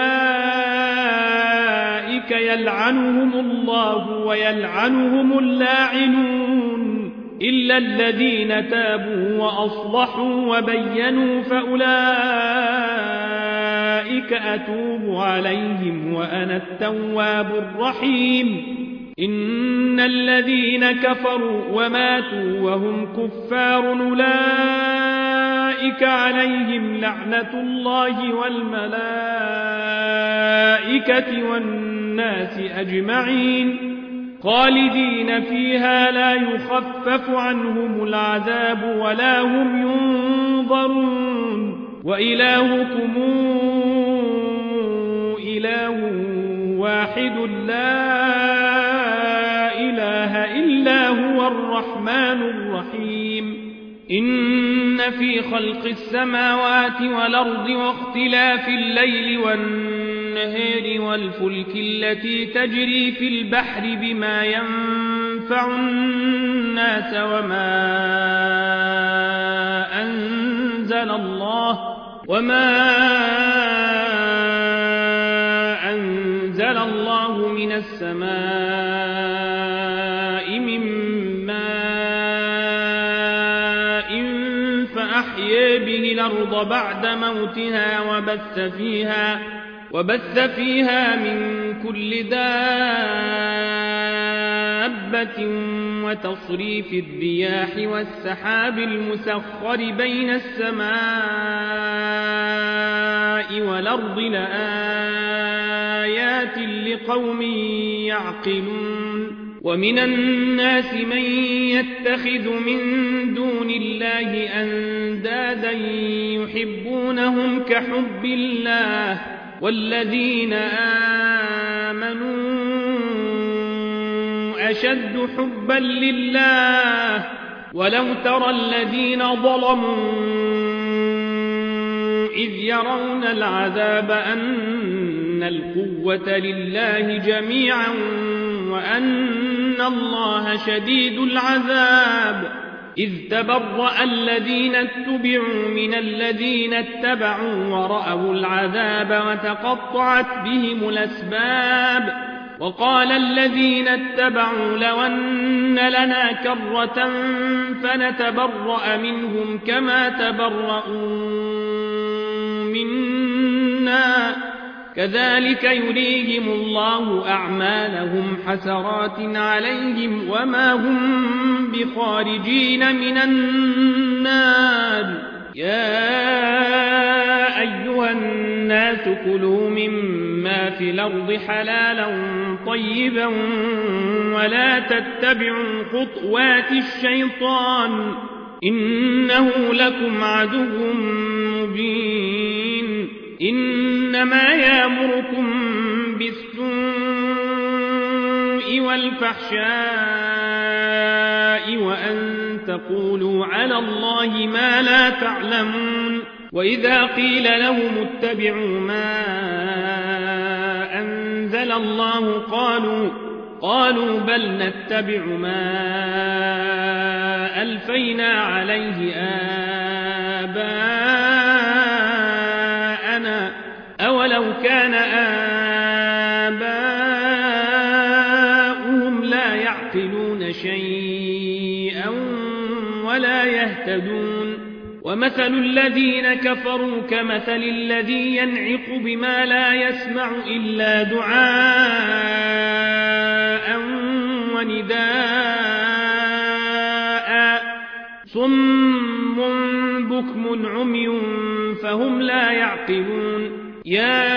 S1: أولئك يلعنهم الله ويلعنهم اللاعنون إلا الذين تابوا وأصلحوا وبينوا فأولئك أتوب عليهم وأنا التواب الرحيم إن الذين كفروا وماتوا وهم كفار أولئك عليهم لعنة الله والملائكة والناس أجمعين خالدين فيها لا يخفف عنهم العذاب ولا هم ينظرون وإلهكم إله واحد لا إله إلا هو الرحمن الرحيم إن في خلق السماوات والأرض واختلاف الليل والنهار والفلك التي تجري في البحر بما ينفع الناس وما أنزل الله من السماء من ماء فأحيا به الأرض بعد موتها وبث فيها من كل دابة وتصريف الرياح والسحاب المسخر بين السماء والأرض لآيات لقوم يعقلون ومن الناس من يتخذ من دون الله أندادا يحبونهم كحب الله والذين آمنوا أشد حبا لله ولو ترى الذين ظلموا إذ يرون العذاب أن القوة لله جميعا وأن الله شديد العذاب إذ تبرأ الذين اتبعوا من الذين اتبعوا ورأوا العذاب وتقطعت بهم الأسباب وقال الذين اتبعوا لو أن لنا كرة فنتبرأ منهم كما تبرؤوا منا كذلك يريهم الله أعمالهم حسرات عليهم وما هم بخارجين من النار يا أيها الناس كلوا مما في الأرض حلالا طيبا ولا تتبعوا خطوات الشيطان إنه لكم عدو مبين إنما يأمركم بالسوء والفحشاء وأن تقولوا على الله ما لا تعلمون وإذا قيل لهم اتبعوا ما أنزل الله قالوا بل نتبع ما ألفينا عليه آباءنا أولو كان آباؤهم لا يعقلون شيئا ولا يهتدون ومثل الذين كفروا كمثل الذي ينعق بما لا يسمع إلا دعاء ونداء صم بكم عمي فهم لا يعقلون يا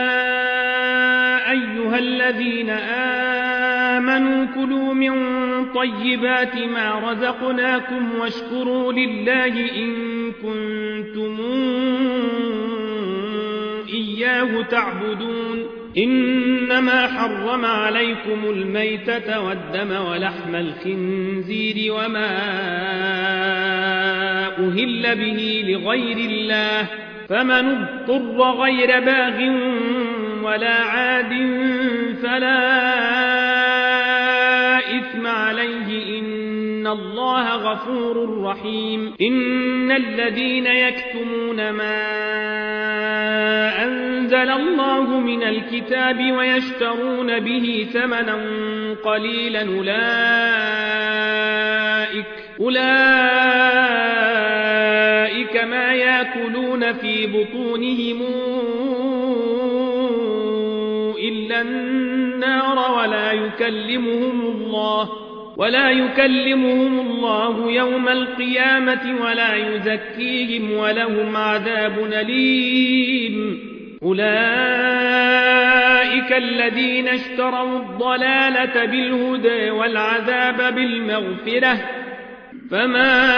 S1: أيها الذين آمنوا كلوا من طيبات ما رزقناكم واشكروا لله إن كنتم إياه تعبدون إنما حرم عليكم الميتة والدم ولحم الخنزير وما أهل به لغير الله فمن اضطر غير باغ ولا عاد فلا إثم عليه إن الله غفور رحيم إن الذين يكتمون ما أنزل الله من الكتاب ويشترون به ثمنا قليلا أولئك ما يأكلون في بطونهم إلا النار ولا يكلمهم الله يوم القيامة ولا يزكيهم ولهم عذاب أليم أولئك الذين اشتروا الضلالة بالهدى والعذاب بالمغفرة فما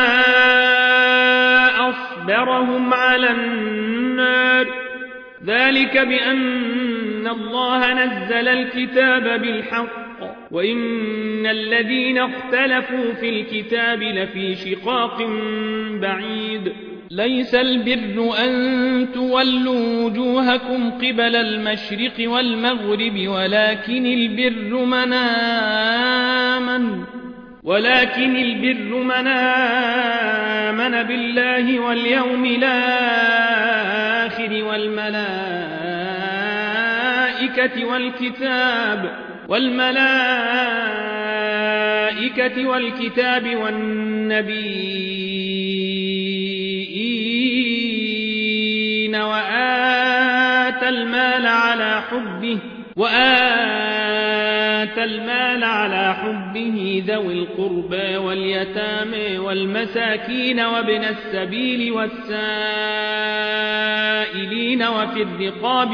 S1: أصبرهم على النار ذلك بأن الله نزل الكتاب بالحق وإن الذين اختلفوا في الكتاب لفي شقاق بعيد ليس البر أن تولوا وجوهكم قبل المشرق والمغرب ولكن البر من آمن بالله واليوم الآخر والملائكة والكتاب والنبيين وآتى المال على حبه ذوي القربى واليتامى والمساكين وابن السبيل والسائلين وفي الرقاب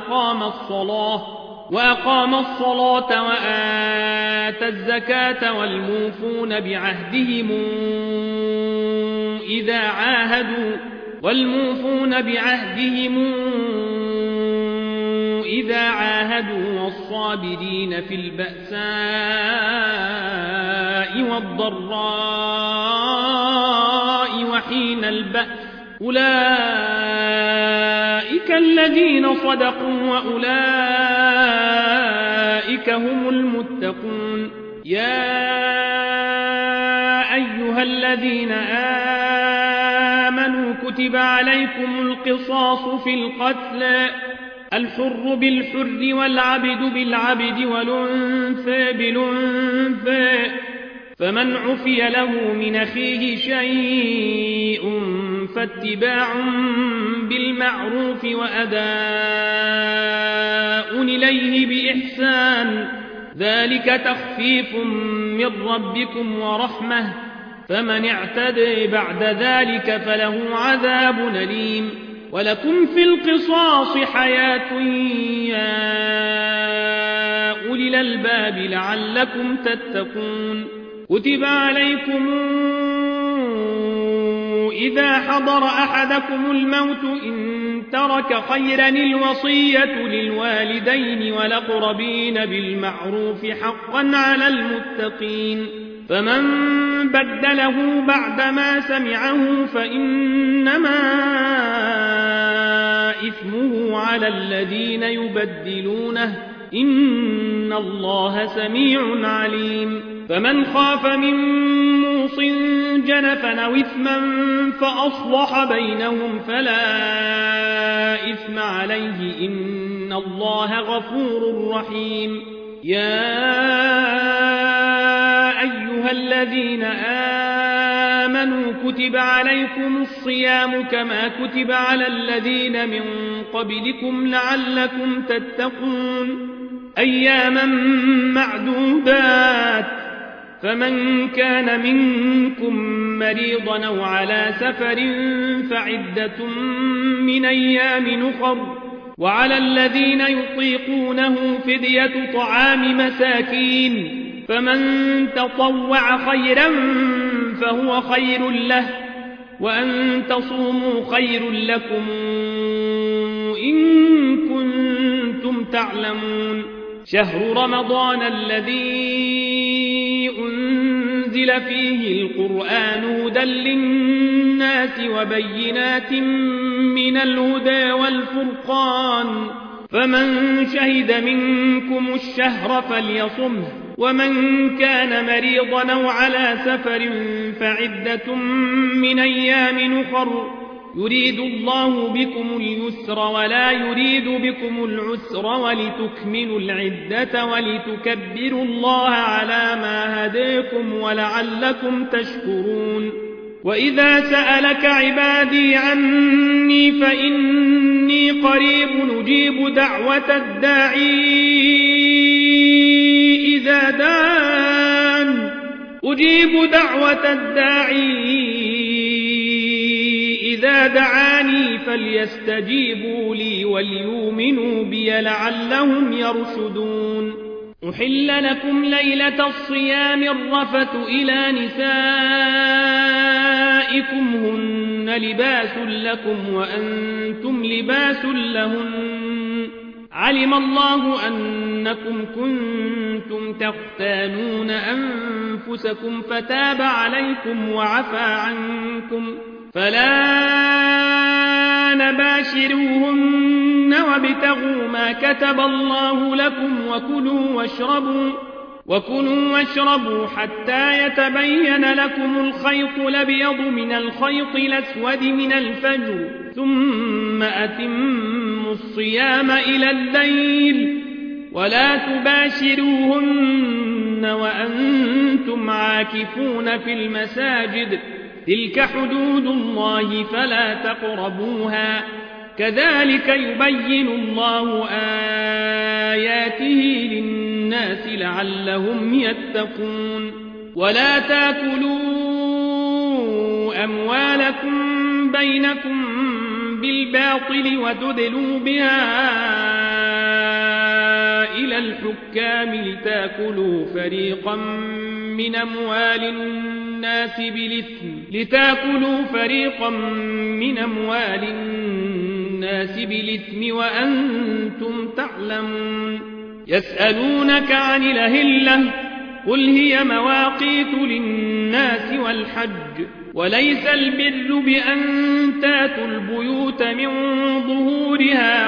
S1: وأقام الصلاة وآتى الزكاة والموفون بعهدهم إذا عاهدوا والصابرين في البأساء والضراء وحين البأس أولئك الذين صدقوا وأولئك هم المتقون يا أيها الذين آمنوا كتب عليكم القصاص في القتلى الحر بالحر والعبد بالعبد والأنثى بالأنثى فمن عفي له من أخيه شيء فاتباع بالمعروف وأداء إليه بإحسان ذلك تخفيف من ربكم ورحمة فمن اعتدى بعد ذلك فله عذاب أليم ولكم في القصاص حياة يا أولي الألباب لعلكم تتقون كتب عليكم إذا حضر أحدكم الموت إن ترك خيرا الوصية للوالدين والأقربين بالمعروف حقا على المتقين فمن بدله بعدما سمعه فإنما إثمه على الذين يبدلونه إن الله سميع عليم فمن خاف من موص جنفا أو إثما فأصلح بينهم فلا إثم عليه إن الله غفور رحيم يا أيها الذين آمنوا كتب عليكم الصيام كما كتب على الذين من قبلكم لعلكم تتقون أياما معدودات فمن كان منكم مريضا أو على سفر فعدة من أيام نخر وعلى الذين يطيقونه فدية طعام مساكين فمن تطوع خيرا فهو خير له وأن تصوموا خير لكم إن كنتم تعلمون شهر رمضان الذي أنزل فيه القرآن هدى للناس وبينات من الهدى والفرقان فمن شهد منكم الشهر فليصمه ومن كان مريضا أو على سفر فعدة من أيام نخر يريد الله بكم اليسر ولا يريد بكم العسر ولتكملوا العدة ولتكبروا الله على ما هداكم ولعلكم تشكرون وإذا سألك عبادي عني فإني قريب أجيب دعوة الداعي إذا دعان أجيب دعوة الداعي إذا دعاني فليستجيبوا لي وليؤمنوا بي لعلهم يرشدون أحل لكم ليلة الصيام الرفث إلى نسائكم هن لباس لكم وأنتم لباس لهن علم الله أنكم كنتم تختانون أنفسكم فتاب عليكم وعفى عنكم فلا نباشروهن وابتغوا ما كتب الله لكم وكلوا واشربوا حتى يتبين لكم الخيط الأبيض من الخيط الأسود من الفجر ثم أتموا الصيام إلى الليل ولا تباشروهن وأنتم عاكفون في المساجد تلك حدود الله فلا تقربوها كذلك يبين الله آياته للناس لعلهم يتقون ولا تاكلوا أموالكم بينكم بالباطل وتدلوا بها إلى الحكام لتاكلوا فريقا من أموال الناس بالإثم وأنتم تعلمون يسألونك عن الأهلة قل هي مواقيت للناس والحج وليس البر بأن تاتوا البيوت من ظهورها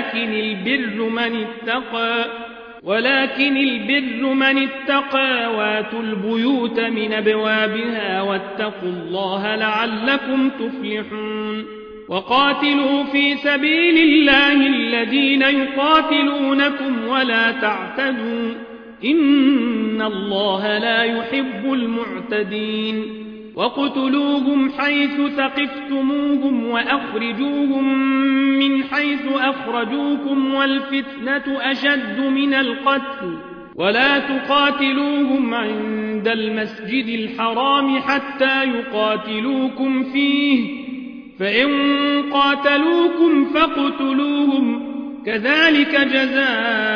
S1: ولكن البر من اتقى واتوا البيوت من أبوابها واتقوا الله لعلكم تفلحون وقاتلوا في سبيل الله الذين يقاتلونكم ولا تعتدوا إن الله لا يحب المعتدين وقتلوهم حيث ثقفتموهم وأخرجوهم من حيث أخرجوكم والفتنة أشد من القتل ولا تقاتلوهم عند عند المسجد الحرام حتى يقاتلوكم فيه فإن قاتلوكم فاقتلوهم كذلك جزاء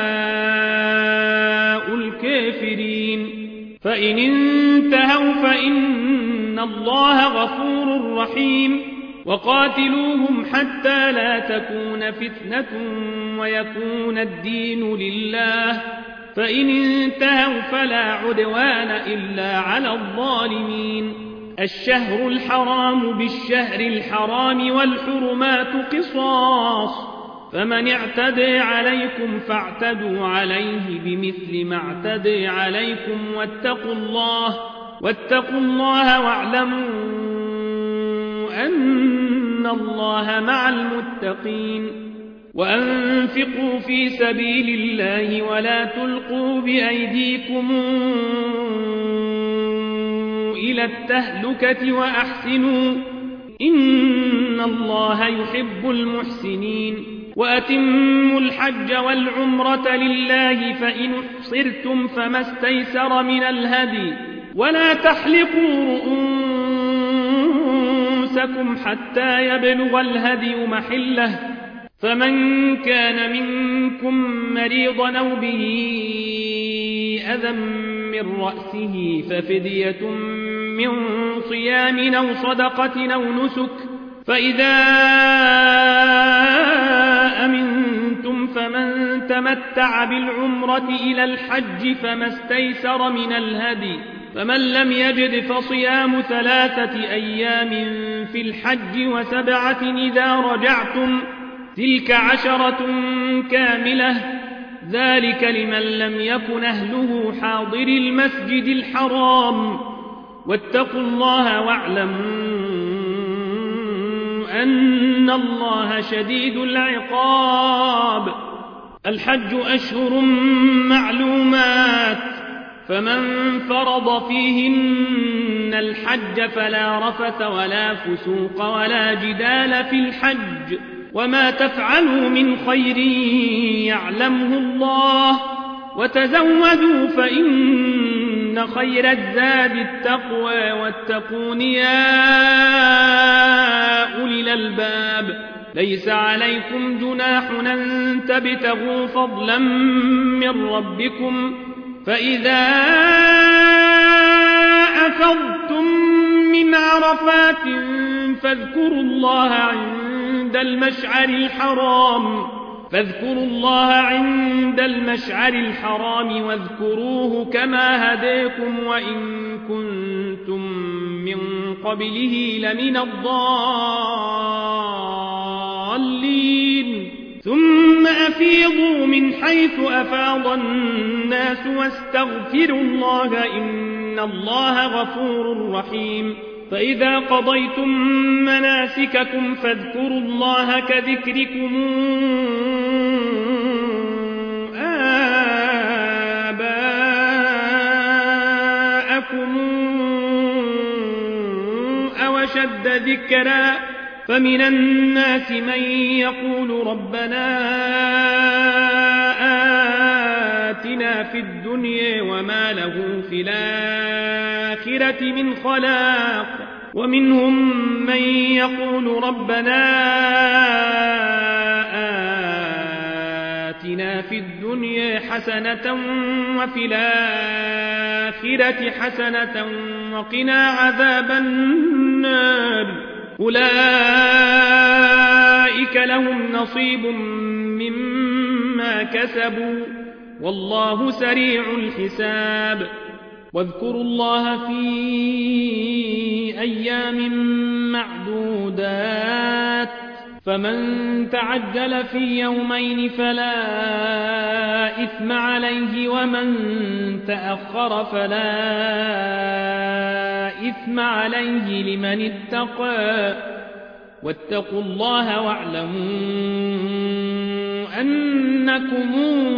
S1: الكافرين فإن انتهوا فإن الله غفور رحيم وقاتلوهم حتى لا تكون فتنة ويكون الدين لله فإن انتهوا فلا عدوان إلا على الظالمين الشهر الحرام بالشهر الحرام والحرمات قصاص فمن اعتدى عليكم فاعتدوا عليه بمثل ما اعتدى عليكم واتقوا الله واعلموا أن الله مع المتقين وأنفقوا في سبيل الله ولا تلقوا بأيديكم إلى التهلكة وأحسنوا إن الله يحب المحسنين وأتموا الحج والعمرة لله فإن احصرتم فما استيسر من الهدي ولا تحلقوا رؤوسكم حتى يبلغ الهدي محله فمن كان منكم مريضا أو به أذى من رأسه ففدية من صيام أو صدقة أو نسك فإذا أمنتم فمن تمتع بالعمرة إلى الحج فما استيسر من الهدي فمن لم يجد فصيام 3 أيام في الحج و7 إذا رجعتم تلك 10 كاملة ذلك لمن لم يكن أهله حاضر المسجد الحرام واتقوا الله واعلموا أن الله شديد العقاب الحج أشهر معلومات فمن فرض فيهن الحج فلا رفث ولا فسوق ولا جدال في الحج وما تفعلوا من خير يعلمه الله وتزودوا فإن خير الزاد التقوى واتقون يا أولي الألباب ليس عليكم جناح أن تبتغوا فضلا من ربكم فإذا أفضتم من عرفات فاذكروا الله عند المشعر الحرام واذكروه كما هداكم وإن كنتم من قبله لمن الضالين ثم أفيضوا من حيث أفاض الناس واستغفروا الله إن الله غفور رحيم فإذا قضيتم مناسككم فاذكروا الله كذكركم آباءكم أو أشد ذكرا فمن الناس من يقول ربنا آتنا في الدنيا وما له في الآخرة من خلاق ومنهم من يقول ربنا آتنا في الدنيا حسنة وفي الآخرة حسنة وقنا عذاب النار أولئك لهم نصيب مما كسبوا والله سريع الحساب واذكروا الله في أيام معدودات فمن تعجل في يومين فلا إثم عليه ومن تأخر فلا إثم عليه لمن اتقى واتقوا الله واعلموا أنكم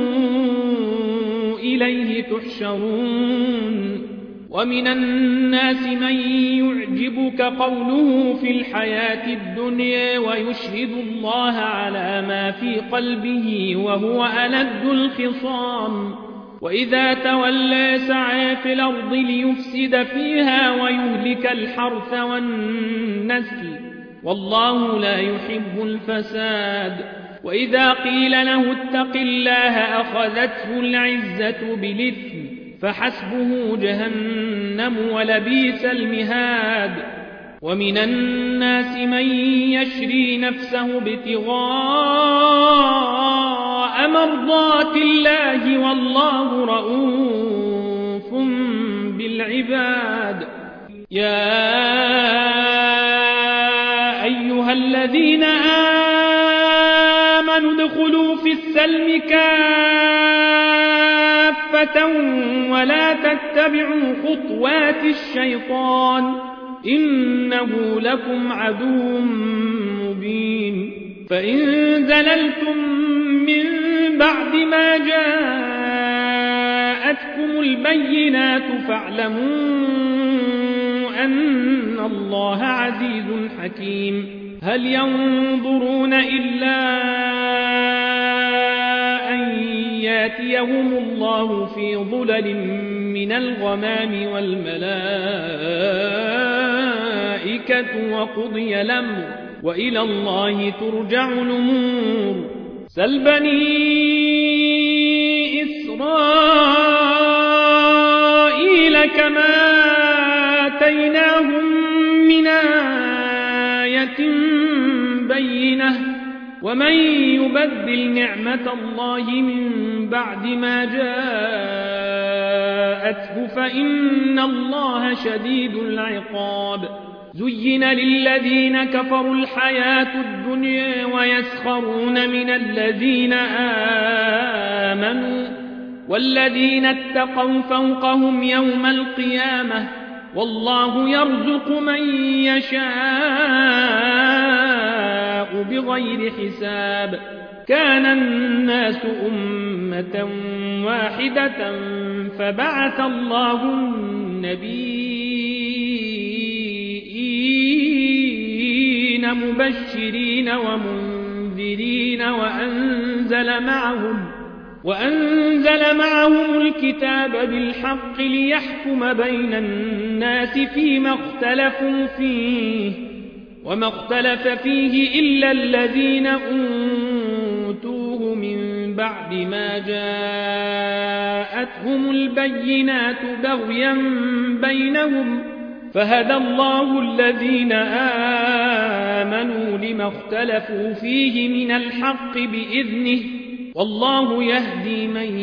S1: إليه تحشرون ومن الناس من يعجبك قوله في الحياة الدنيا ويشهد الله على ما في قلبه وهو ألد الخصام وإذا تولى سعى في الأرض ليفسد فيها ويهلك الحرث والنسل والله لا يحب الفساد. وإذا قيل له اتق الله أخذته العزة بالإثم فحسبه جهنم ولبئس المهاد. ومن الناس من يشري نفسه ابتغاء مرضات الله والله رؤوف بالعباد. يا أيها الذين آمنوا ادخلوا في السلم كافة ولا تتبعوا خطوات الشيطان إنه لكم عدو مبين. فإن زللتم من بعد ما جاءتكم البينات فاعلموا أن الله عزيز حكيم. هل ينظرون إلا أن ياتيهم الله في ظلل من الغمام والملائكة وقضي الأمر وإلى الله ترجع الأمور. سل بني إسرائيل كما آتيناهم من آية بينة ومن يبدل نعمة الله من بعد ما جاءته فإن الله شديد العقاب. زين للذين كفروا الحياة الدنيا ويسخرون من الذين آمنوا والذين اتقوا فوقهم يوم القيامة والله يرزق من يشاء بغير حساب. كان الناس أمة واحدة فبعث الله النبيين مبشرين ومنذرين وأنزل معهم الكتاب بالحق ليحكم بين الناس فيما اختلفوا فيه وما اختلف فيه إلا الذين أوتوه من بعد ما جاءتهم البينات بغيا بينهم فهدى الله الذين آمنوا لما اختلفوا فيه من الحق بإذنه والله يهدي من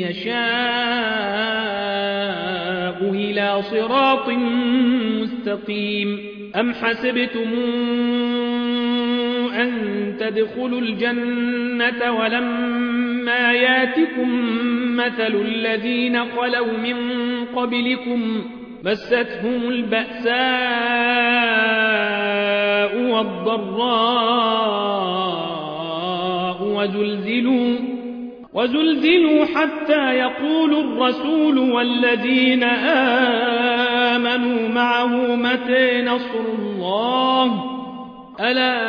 S1: يشاء إلى صراط مستقيم. أم حسبتم أن تدخلوا الجنة ولما ياتكم مثل الذين خلوا من قبلكم مستهم البأساء والضراء وزلزلوا حتى يقول الرسول والذين آمنوا معه متى نصر الله ألا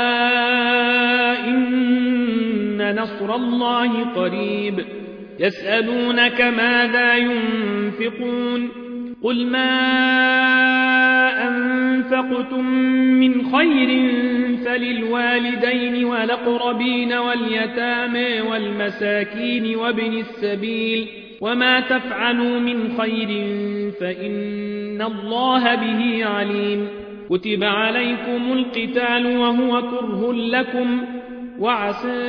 S1: إن نصر الله قريب. يسألونك ماذا ينفقون قل ما أنفقتم من خير فللوالدين والأقربين واليتامى والمساكين وابن السبيل وما تفعلوا من خير فإن الله به عليم. كتب عليكم القتال وهو كره لكم وعسى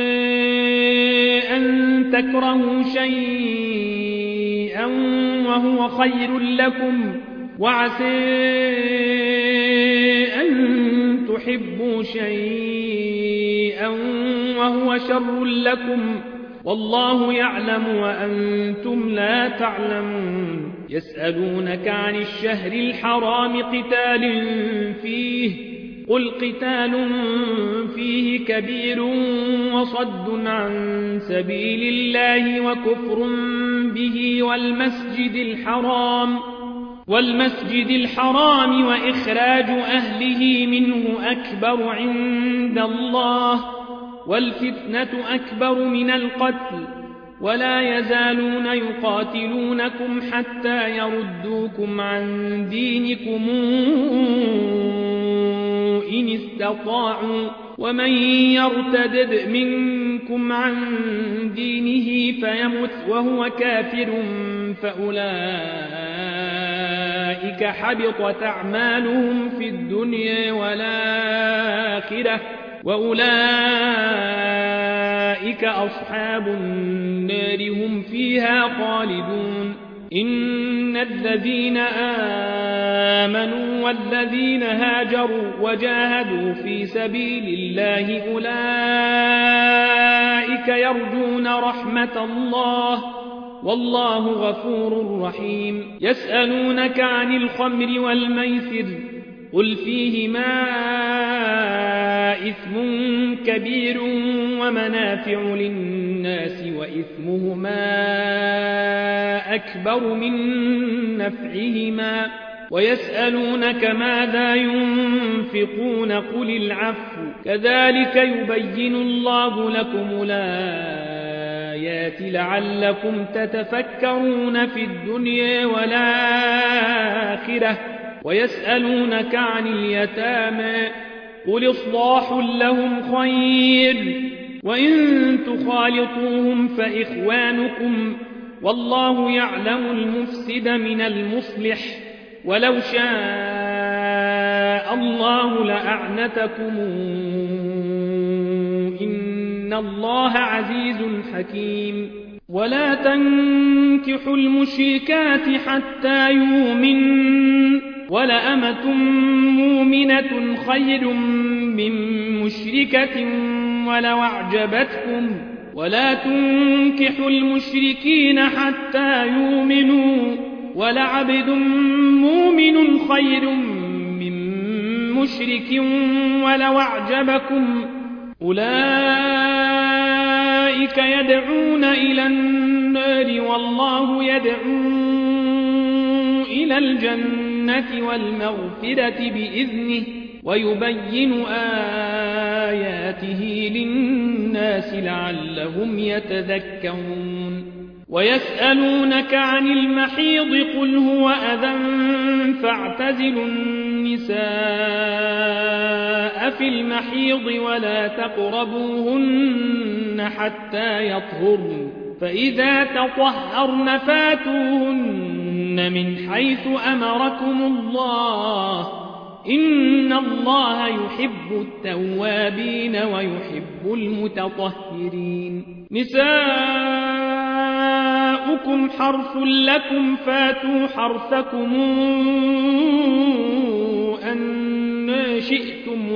S1: أن تكرهوا شيئا وهو خير لكم وعسى أن تحبوا شيئا وهو شر لكم والله يعلم وأنتم لا تعلمون. يسألونك عن الشهر الحرام قتال فيه قل قتال فيه كبير وصد عن سبيل الله وكفر به والمسجد الحرام وإخراج أهله منه أكبر عند الله والفتنة أكبر من القتل ولا يزالون يقاتلونكم حتى يردوكم عن دينكم إن استطاعوا ومن يرتدد منكم عن دينه فيمت وهو كافر فأولئك حبطت أعمالهم في الدنيا والآخرة وأولئك أصحاب النار هم فيها خالدون إن الذين آمنوا والذين هاجروا وجاهدوا في سبيل الله أولئك يرجون رحمة الله والله غفور رحيم يسألونك عن الخمر والميسر قل فيهما إثم كبير ومنافع للناس وإثمهما أكبر من نفعهما ويسألونك ماذا ينفقون قل العفو كذلك يبين الله لكم الآيات لعلكم تتفكرون في الدنيا والآخرة ويسألونك عن اليتامى قل إصلاح لهم خير وإن تخالطوهم فإخوانكم والله يعلم المفسد من المصلح ولو شاء الله لأعنتكم إن الله عزيز حكيم ولا تنكحوا المشركات حتى يؤمنوا ولأمة مؤمنة خير من مشركة ولو أعجبتكم ولا تنكحوا المشركين حتى يؤمنوا ولعبد مؤمن خير من مشرك ولو أعجبكم أولئك يدعون إلى النار والله يدعو إلى الجنة والمغفرة بإذنه ويبين آياته للناس لعلهم يتذكرون ويسألونك عن المحيض قل هو أذى فاعتزلوا النساء في المحيض ولا تقربوهن حتى يطهرن فإذا تطهرن فاتوهن من حيث أمركم الله إن الله يحب التوابين ويحب المتطهرين نساؤكم حرث لكم فاتوا حرثكم أن شئتم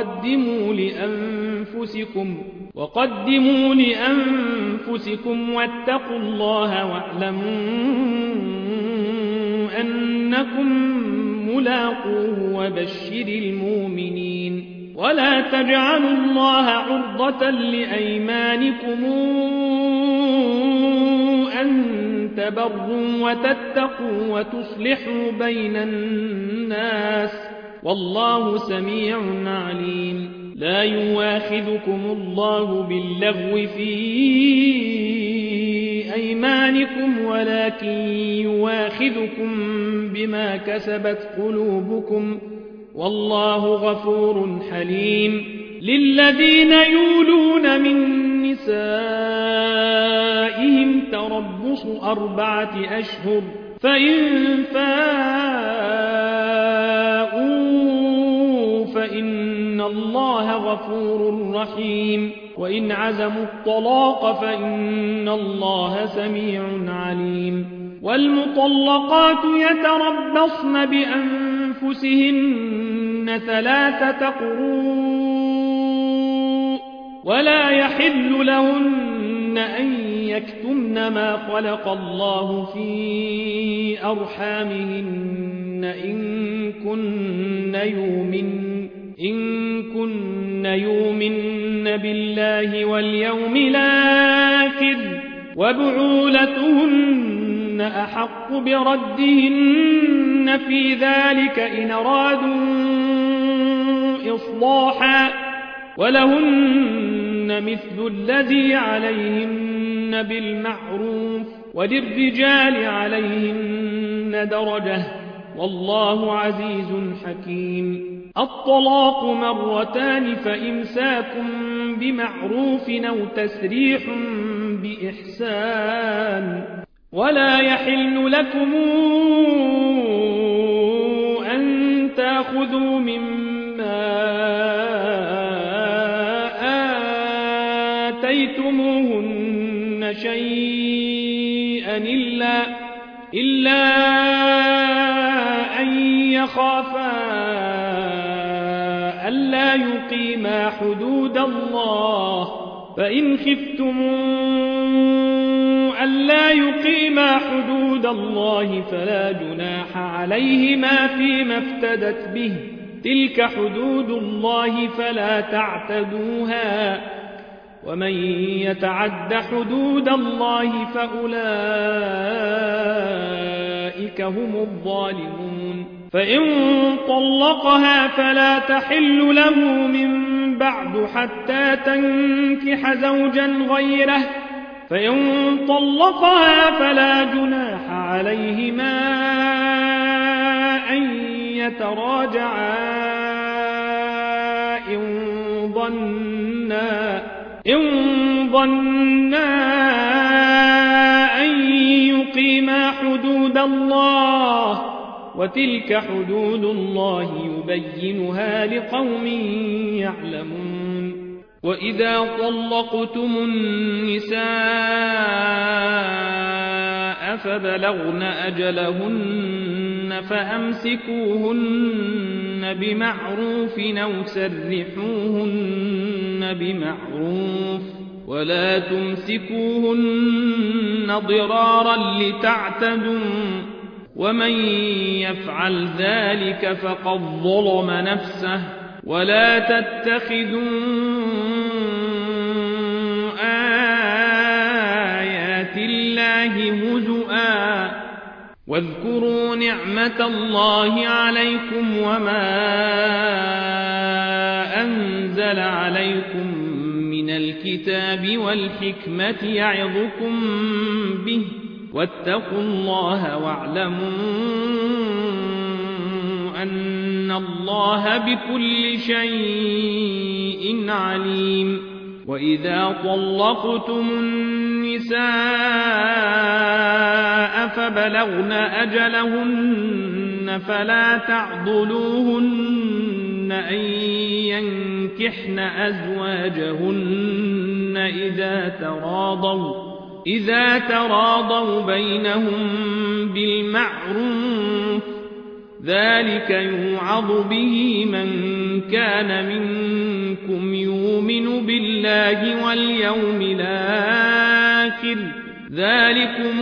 S1: وقدموا لأنفسكم واتقوا الله واعلموا أنكم ملاقوه وبشر المؤمنين ولا تجعلوا الله عرضة لأيمانكم أن تبروا وتتقوا وتصلحوا بين الناس والله سميع عليم لا يواخذكم الله باللغو في أيمانكم ولكن يواخذكم بما كسبت قلوبكم والله غفور حليم للذين يولون من نسائهم تربص 4 أشهر فإن فاءوا فإن الله غفور رحيم وإن عزموا الطلاق فإن الله سميع عليم والمطلقات يتربصن بأنفسهن 3 قروء ولا يحل لهن أن يكتمن ما خلق الله في أرحامهن إن كن يؤمن بالله واليوم الآخر وبعولتهن أحق بردهن في ذلك إن أرادوا إصلاحا ولهن مثل الذي عليهن بالمعروف وللرجال عليهن درجة والله عزيز حكيم. الطلاق مرتان فإمساك بمعروف أو تسريح بإحسان. ولا يحل لكم أن تأخذوا مما آتيتموهن شيئا إلا أن يخافا ألا يقيما حدود الله فإن خفتم ألا يقيما حدود الله فلا جناح عليهما فيما افتدت به تلك حدود الله فلا تعتدوها ومن يتعد حدود الله فأولئك هم الظالمون. فإن طلقها فلا تحل له من بعد حتى تنكح زوجا غيره فإن طلقها فلا جناح عليهما أن يتراجعا إن ظنا أن يقيما حدود الله وتلك حدود الله يبينها لقوم يعلمون. وإذا طلقتم النساء فبلغن أجلهن فأمسكوهن بمعروف أو سرحوهن بمعروف ولا تمسكوهن ضرارا لتعتدوا ومن يفعل ذلك فقد ظلم نفسه. ولا تتخذوا آيات الله هزؤا واذكروا نعمة الله عليكم وما أنزل عليكم من الكتاب والحكمة يعظكم به واتقوا الله واعلموا أن الله بكل شيء عليم. وإذا طلقتم النساء فبلغن أجلهن فلا تعضلوهن أن ينكحن أزواجهن إذا تراضوا بينهم بالمعروف ذلك يوعظ به من كان منكم يؤمن بالله واليوم الآخر ذلكم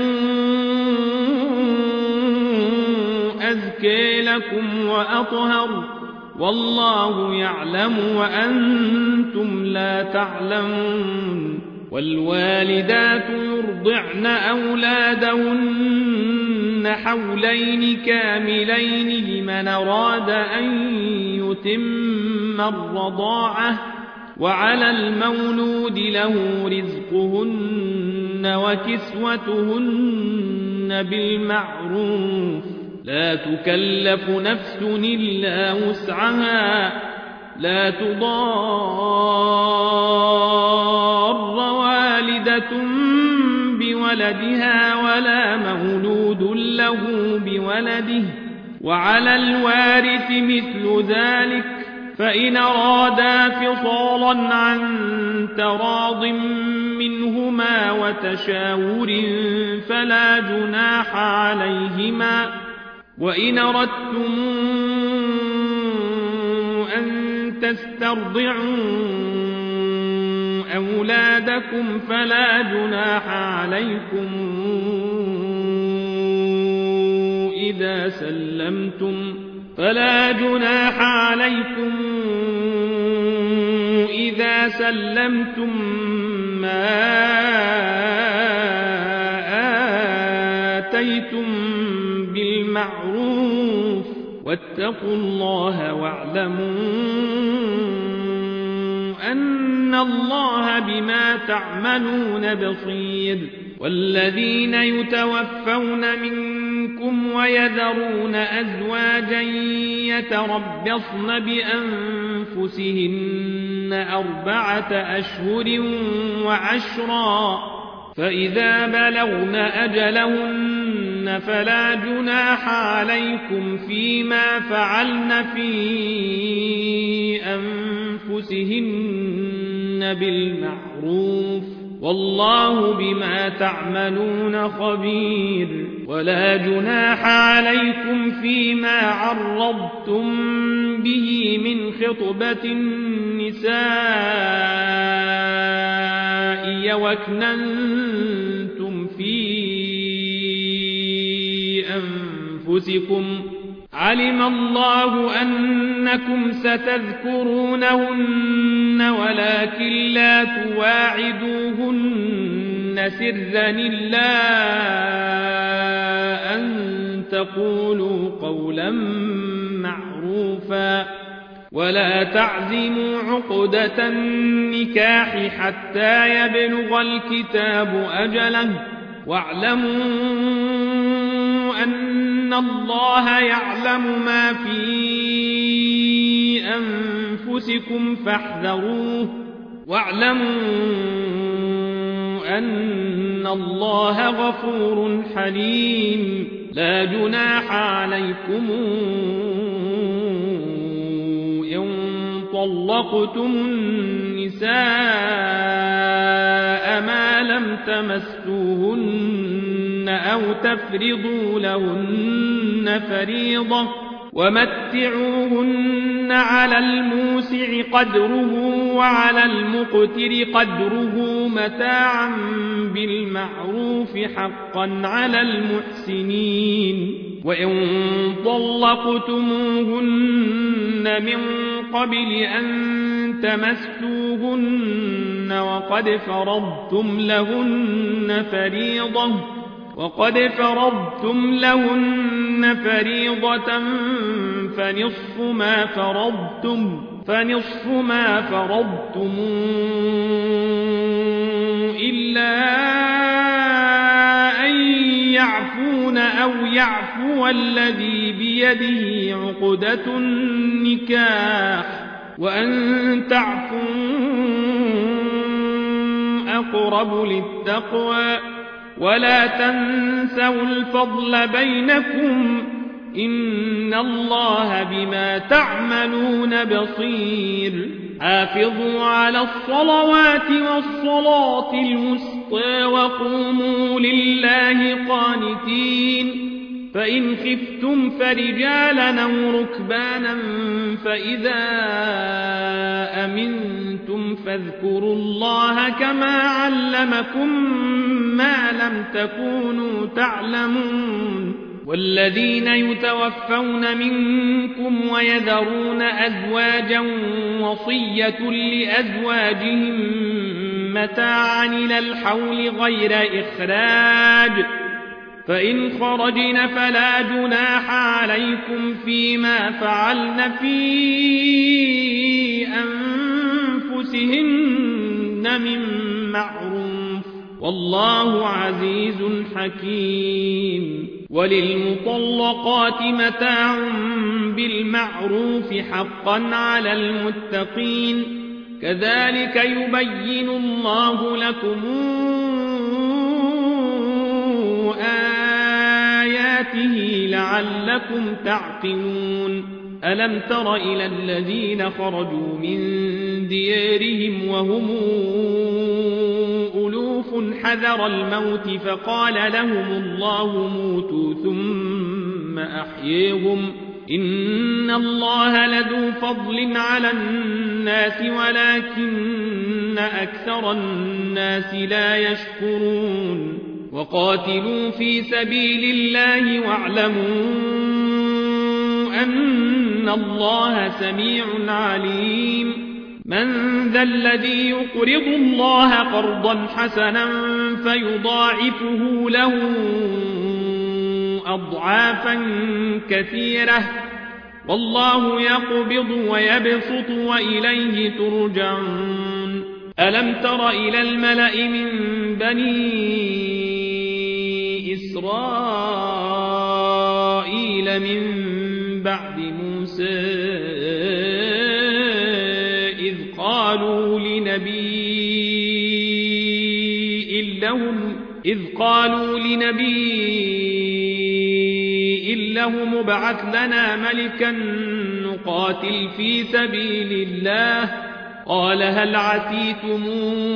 S1: أزكى لكم وأطهر والله يعلم وأنتم لا تعلمون. والوالدات يرضعن أولادهن حولين كاملين لمن أراد أن يتم الرضاعة وعلى المولود له رزقهن وكسوتهن بالمعروف لا تكلف نفس إلا وسعها لا تضار والدة بولدها ولا مولود له بولده وعلى الوارث مثل ذلك فإن أرادا فصالا عن تراض منهما وتشاور فلا جناح عليهما. وإن أردتم أن تسترضعوا أولادكم فلا جناح عليكم إذا سلمتم ما آتيتم بالمعروف واتقوا الله واعلموا أن الله بما تعملون بصير والذين يتوفون منكم ويذرون أزواجا يتربصن بأنفسهن 4 أشهر وعشرا فإذا بلغن أجلهن فلا جناح عليكم فيما فعلن في أنفسهن بالمعروف والله بما تعملون خبير ولا جناح عليكم فيما عرضتم به من خطبة النساء وكننتم في أنفسكم علم الله أنكم ستذكرونهن ولكن لا تواعدوهن سرا إلا أن تقولوا قولا معروفا ولا تعزموا عقدة النكاح حتى يبلغ الكتاب أجله واعلموا أن الله يعلم ما في أنفسكم فاحذروه واعلموا أن الله غفور حليم لا جناح عليكم إن طلقتم النساء ما لم تمسوهن أو تفرضوا لهن فريضة ومتعوهن على الموسع قدره وعلى المقتر قدره متاعا بالمعروف حقا على المحسنين وإن طلقتموهن من قبل أن تمسوهن وقد فرضتم لهن فريضة فنصف ما فرضتم إلا أن يعفون أو يعفو الذي بيده عقدة النكاح وأن تعفوا أقرب للتقوى ولا تنسوا الفضل بينكم إن الله بما تعملون بصير حافظوا على الصلوات والصلاة الوسطى وقوموا لله قانتين فإن خفتم فرجالا أو ركبانا فإذا أمنتم فاذكروا الله كما علمكم ما لم تكونوا تعلمون والذين يتوفون منكم ويذرون أزواجا وصية لأزواجهم متاعا إلى الحول غير إخراج فإن خرجن فلا جناح عليكم فيما فعلن في أنفسهن من معروف والله عزيز حكيم وللمطلقات متاع بالمعروف حقا على المتقين كذلك يبين الله لكم آياته لعلكم تعقلون ألم تر إلى الذين خرجوا من ديارهم وهم ألوف حذر الموت فقال لهم الله موتوا ثم أحييهم إن الله لذو فضل على الناس ولكن أكثر الناس لا يشكرون وقاتلوا في سبيل الله واعلموا أن الله سميع عليم من ذا الذي يقرض الله قرضا حسنا فيضاعفه له أضعافا كثيرة والله يقبض ويبسط وإليه ترجعون ألم تر إلى الملأ من بني إسرائيل من بعد موسى إذ قالوا لنبي لهم ابعث لنا ملكا نقاتل في سبيل الله قال هل عسيتم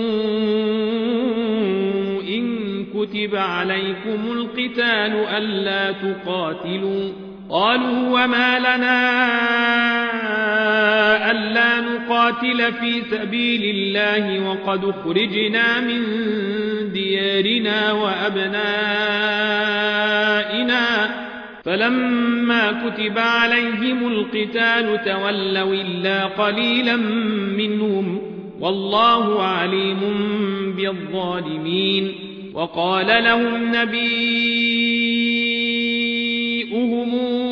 S1: إن كتب عليكم القتال ألا تقاتلوا قالوا وما لنا ألا نقاتل في سبيل الله وقد اخرجنا من ديارنا وأبنائنا فلما كتب عليهم القتال تولوا إلا قليلا منهم والله عليم بالظالمين وقال لهم نبيهم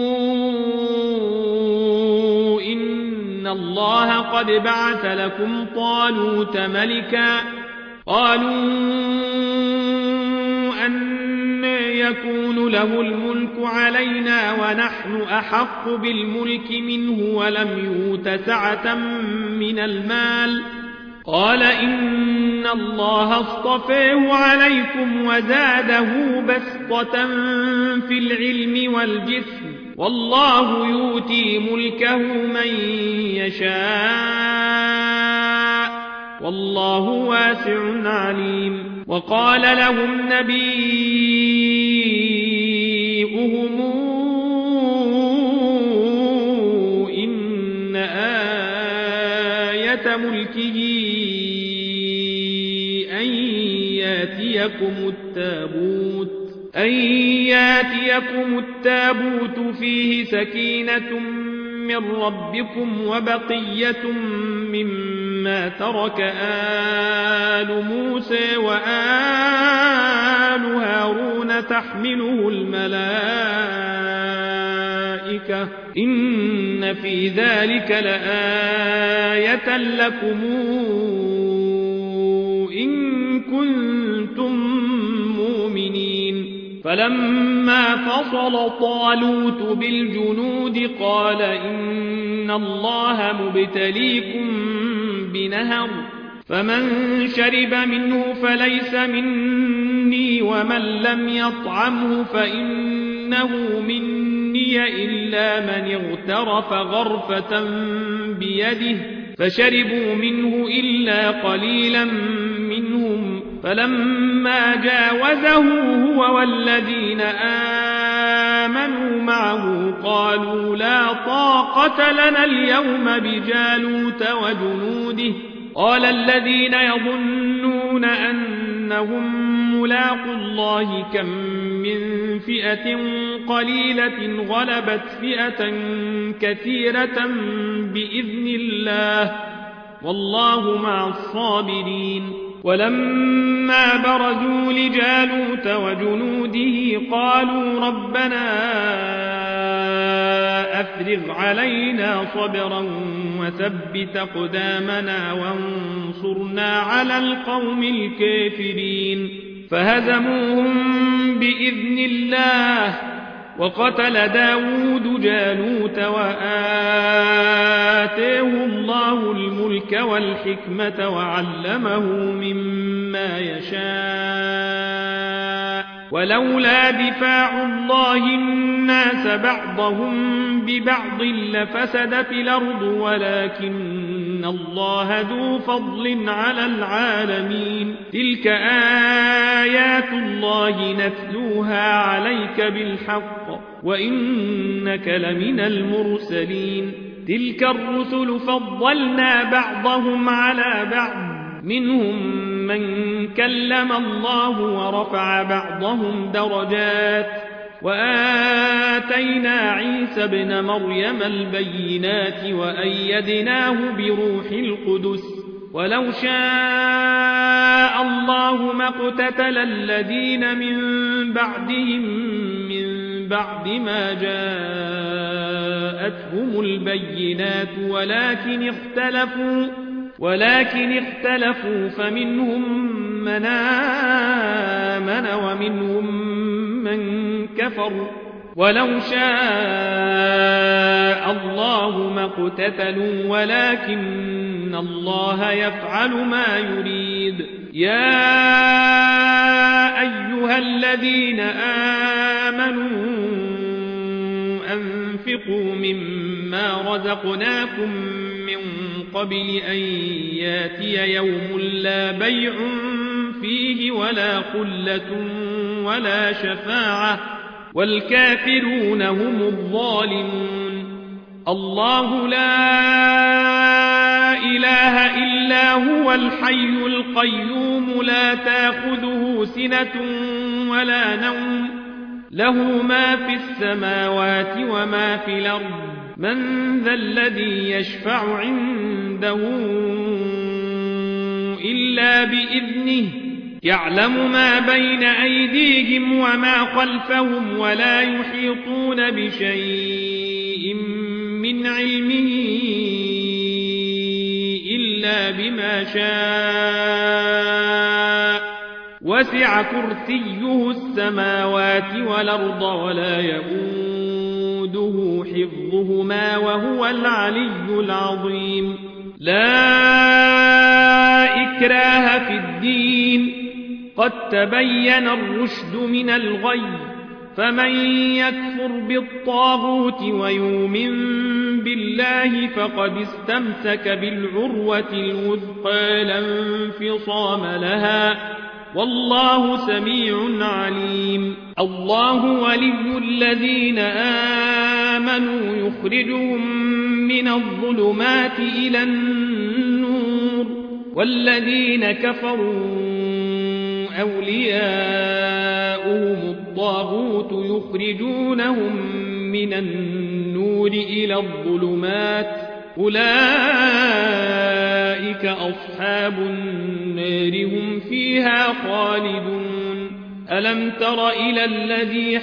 S1: إن الله قد بعث لكم طالوت ملكا قالوا أن يكون له الملك علينا ونحن أحق بالملك منه ولم يؤت سعة من المال قال إن الله اصطفاه عليكم وزاده بسطة في العلم والجسم والله يؤتي ملكه من يشاء والله واسع عليم وقال لهم نبيهم إن آية ملكه أن ياتيكم التابوت فيه سكينة من ربكم وبقية مما ترك آل موسى وآل هارون تحمله الملائكة إن في ذلك لآية لكم إن كنتم مؤمنين فلما فصل طالوت بالجنود قال إن الله مبتليكم بنهر فمن شرب منه فليس مني ومن لم يطعمه فإنه مني إلا من اغترف غرفة بيده فشربوا منه إلا قليلا منهم فلما جاوزه هو والذين آمنوا معه قالوا لا طاقة لنا اليوم بجالوت وجنوده قال الذين يظنون أنهم ملاقوا الله كم من فئة قليلة غلبت فئة كثيرة بإذن الله والله مع الصابرين ولما برزوا لجالوت وجنوده قالوا ربنا أفرغ علينا صبرا وثبت أقدامنا وانصرنا على القوم الكافرين فهزموهم بإذن الله وقتل داود جالوت وآتاه الله الملك والحكمة وعلمه مما يشاء ولولا دفاع الله الناس بعضهم ببعض لفسدت الأرض ولكن الله ذو فضل على العالمين تلك آيات الله نتلوها عليك بالحق وإنك لمن المرسلين تلك الرسل فضلنا بعضهم على بعض منهم من كلم الله ورفع بعضهم درجات وآتينا عيسى ابن مريم البينات وأيدناه بروح القدس ولو شاء الله ما اقتتل الذين من بعدهم من بعد ما جاءتهم البينات ولكن اختلفوا ولكن اختلفوا فمنهم من آمن ومنهم من كفر ولو شاء الله ما اقتتلوا ولكن الله يفعل ما يريد يا أيها الذين آمنوا أنفقوا مما رزقناكم من قبل أن ياتي يوم لا بيع فيه ولا خلة ولا شفاعة والكافرون هم الظالمون الله لا إله إلا هو الحي القيوم لا تأخذه سنة ولا نوم له ما في السماوات وما في الأرض من ذا الذي يشفع عنده إلا بإذنه يعلم ما بين أيديهم وما خلفهم ولا يحيطون بشيء من علمه إلا بما شاء وسع كرسيه السماوات والأرض ولا يئوده حفظهما وهو العلي العظيم لا إكراه في الدين قد تبين الرشد من الغي فمن يكفر بالطاغوت ويؤمن بالله فقد استمسك بالعروة الوثقى لا انفصام لها والله سميع عليم الله ولي الذين آمنوا يخرجهم من الظلمات إلى النور والذين كفروا أولياؤهم الطاغوت يخرجونهم من النور إلى الظلمات أولئك أصحاب النار هم فيها خالدون ألم تر إلى الذي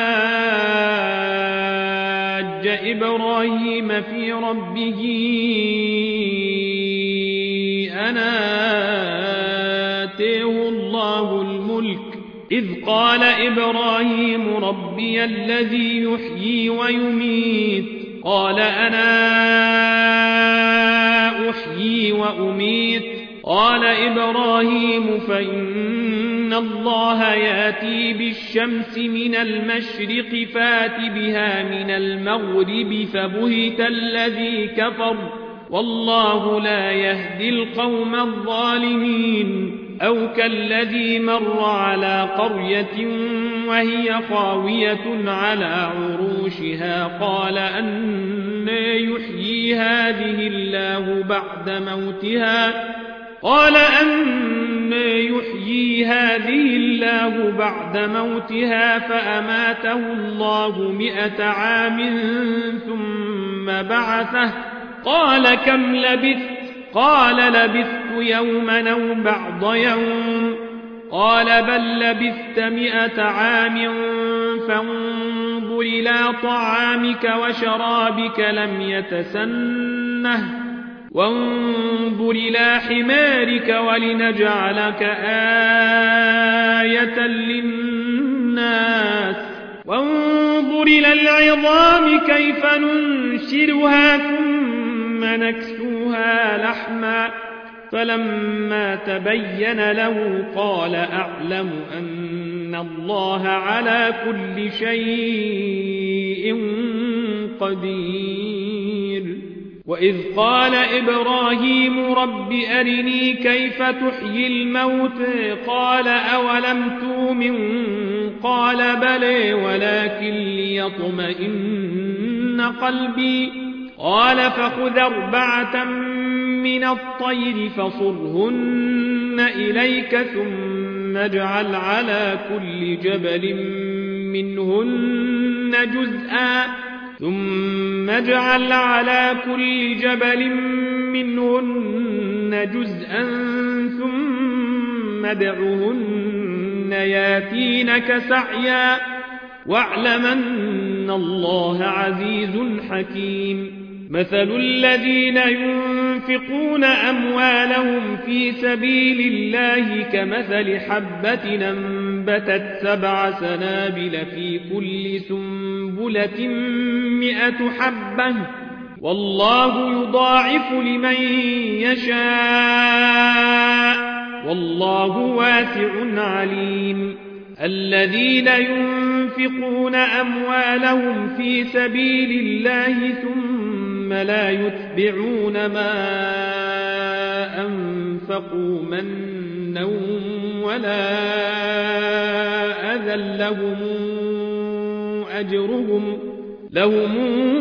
S1: حاج إبراهيم في ربه أن آتيه الله الملك إذ قال إبراهيم ربي الذي يحيي ويميت قال أنا أحيي وأميت قال إبراهيم فإن الله يأتي بالشمس من المشرق فات بها من المغرب فبهت الذي كفر والله لا يهدي القوم الظالمين أو كالذي مر على قرية وهي خاوية على عروشها قال أنى يحيي هذه الله بعد موتها فأماته الله 100 عام ثم بعثه قال كم لبثت قال لبثت يوما أو بعض يوم قال بل لبثت 100 عام فانظر إلى طعامك وشرابك لم يتسنه وانظر إلى حمارك ولنجعلك آية للناس وانظر إلى العظام كيف ننشرها ثم نكسوها لحما فلما تبين له قال أعلم أن الله على كل شيء قدير وإذ قال إبراهيم رب أرني كيف تحيي الموت قال أولم تؤمن قال بلى ولكن ليطمئن قلبي قال فخذ 4 من الطير فصرهن إليك ثم اجعل على كل جبل منهن جزءا ثم ادعهن ياتينك سعيا واعلم أن الله عزيز حكيم مثل الذين ينفقون ينفقون أموالهم في سبيل الله كمثل حبة أنبتت 7 سنابل في كل سنبلة 100 حبة والله يضاعف لمن يشاء والله واسع عليم. الذين ينفقون أموالهم في سبيل الله ثم لا يتبعون ما أنفقوا منا ولا أذى لهم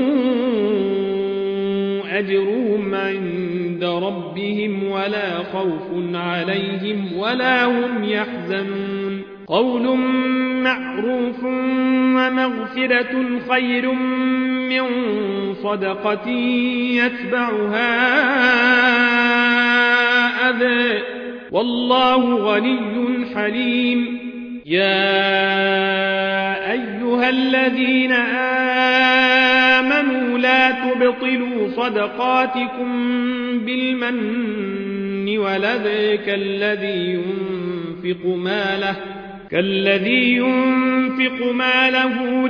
S1: أجرهم عند ربهم ولا خوف عليهم ولا هم يحزنون. قول معروف ومغفرة خير من صدقة يتبعها أذى والله غني حليم. يا أيها الذين آمنوا لا تبطلوا صدقاتكم بالمن والأذى كالذي ينفق ماله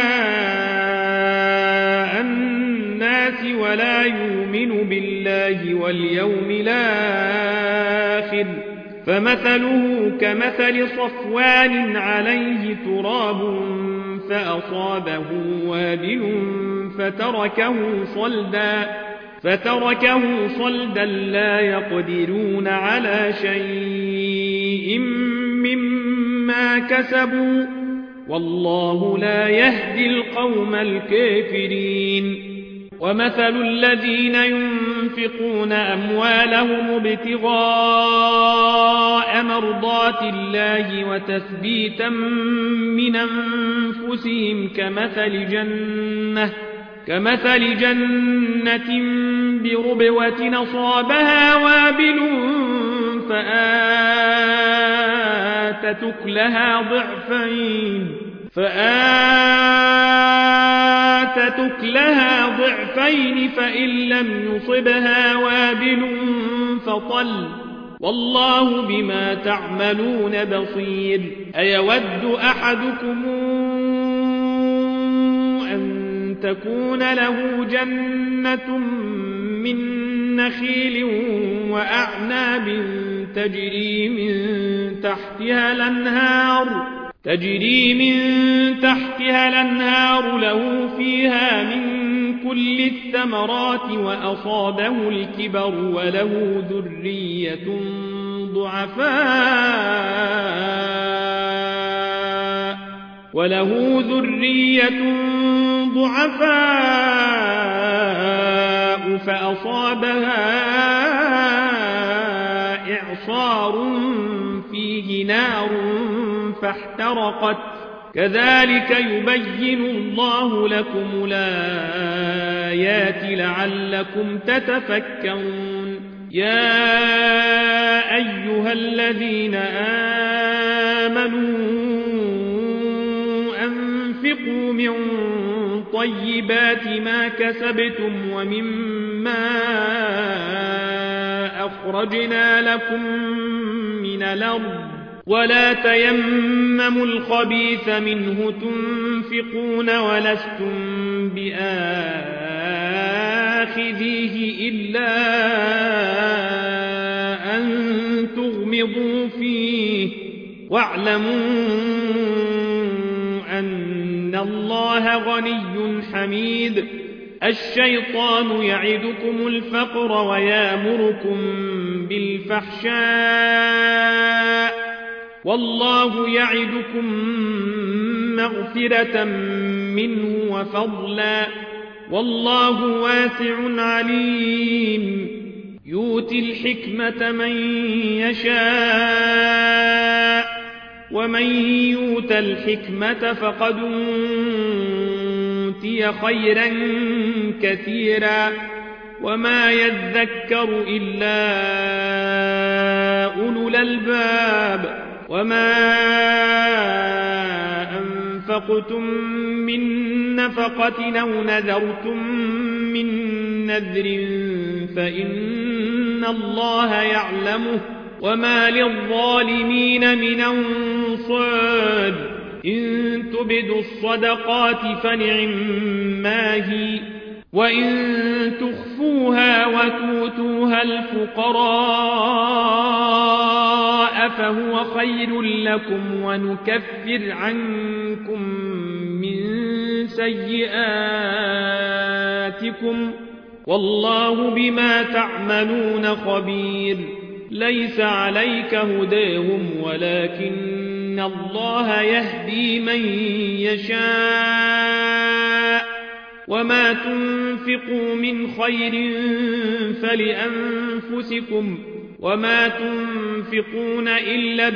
S1: رئاء الناس ولا يؤمن بالله واليوم الآخر فمثله كمثل صفوان عليه تراب فأصابه وابل فتركه صلدا لا يقدرون على شيء مما كسبوا والله لا يهدي القوم الكافرين. ومثل الذين ينفقون أموالهم ابتغاء مرضات الله وتثبيتا من أنفسهم كمثل جنة بربوة أصابها وابل فآتت أكلها ضعفين فإن لم يصبها وابل فطل والله بما تعملون بصير. أيود أحدكم أن تكون له جنة من نخيل وأعناب تجري من تحتها الأنهار له فيها من كل الثمرات وأصابه الكبر وله ذرية ضعفاء فأصابها إعصار فيه نار فاحترقت كذلك يبين الله لكم الآيات لعلكم تتفكرون. يا أيها الذين آمنوا أنفقوا من طيبات ما كسبتم ومما أخرجنا لكم من الأرض ولا تيمموا الخبيث منه تنفقون ولستم بآخذيه إلا أن تغمضوا فيه واعلموا أن الله غني حميد. الشيطان يعدكم الفقر ويامركم بالفحشاء والله يعدكم مغفرة منه وفضلا والله واسع عليم. يؤتي الحكمة من يشاء ومن يؤت الحكمة فقد أوتي خيرا كثيرا وما يذكر إلا أولو الألباب. وما أنفقتم من نفقة أو نذرتم من نذر فإن الله يعلمه وما للظالمين من أنصار إن تبدوا الصدقات فنعما هي وإن تخفوها وتؤتوها الفقراء فهو خير لكم ونكفر عنكم من سيئاتكم والله بما تعملون خبير ليس عليك هداهم ولكن الله يهدي من يشاء وما تنفقوا من خير فلأنفسكم وما تنفقون إلا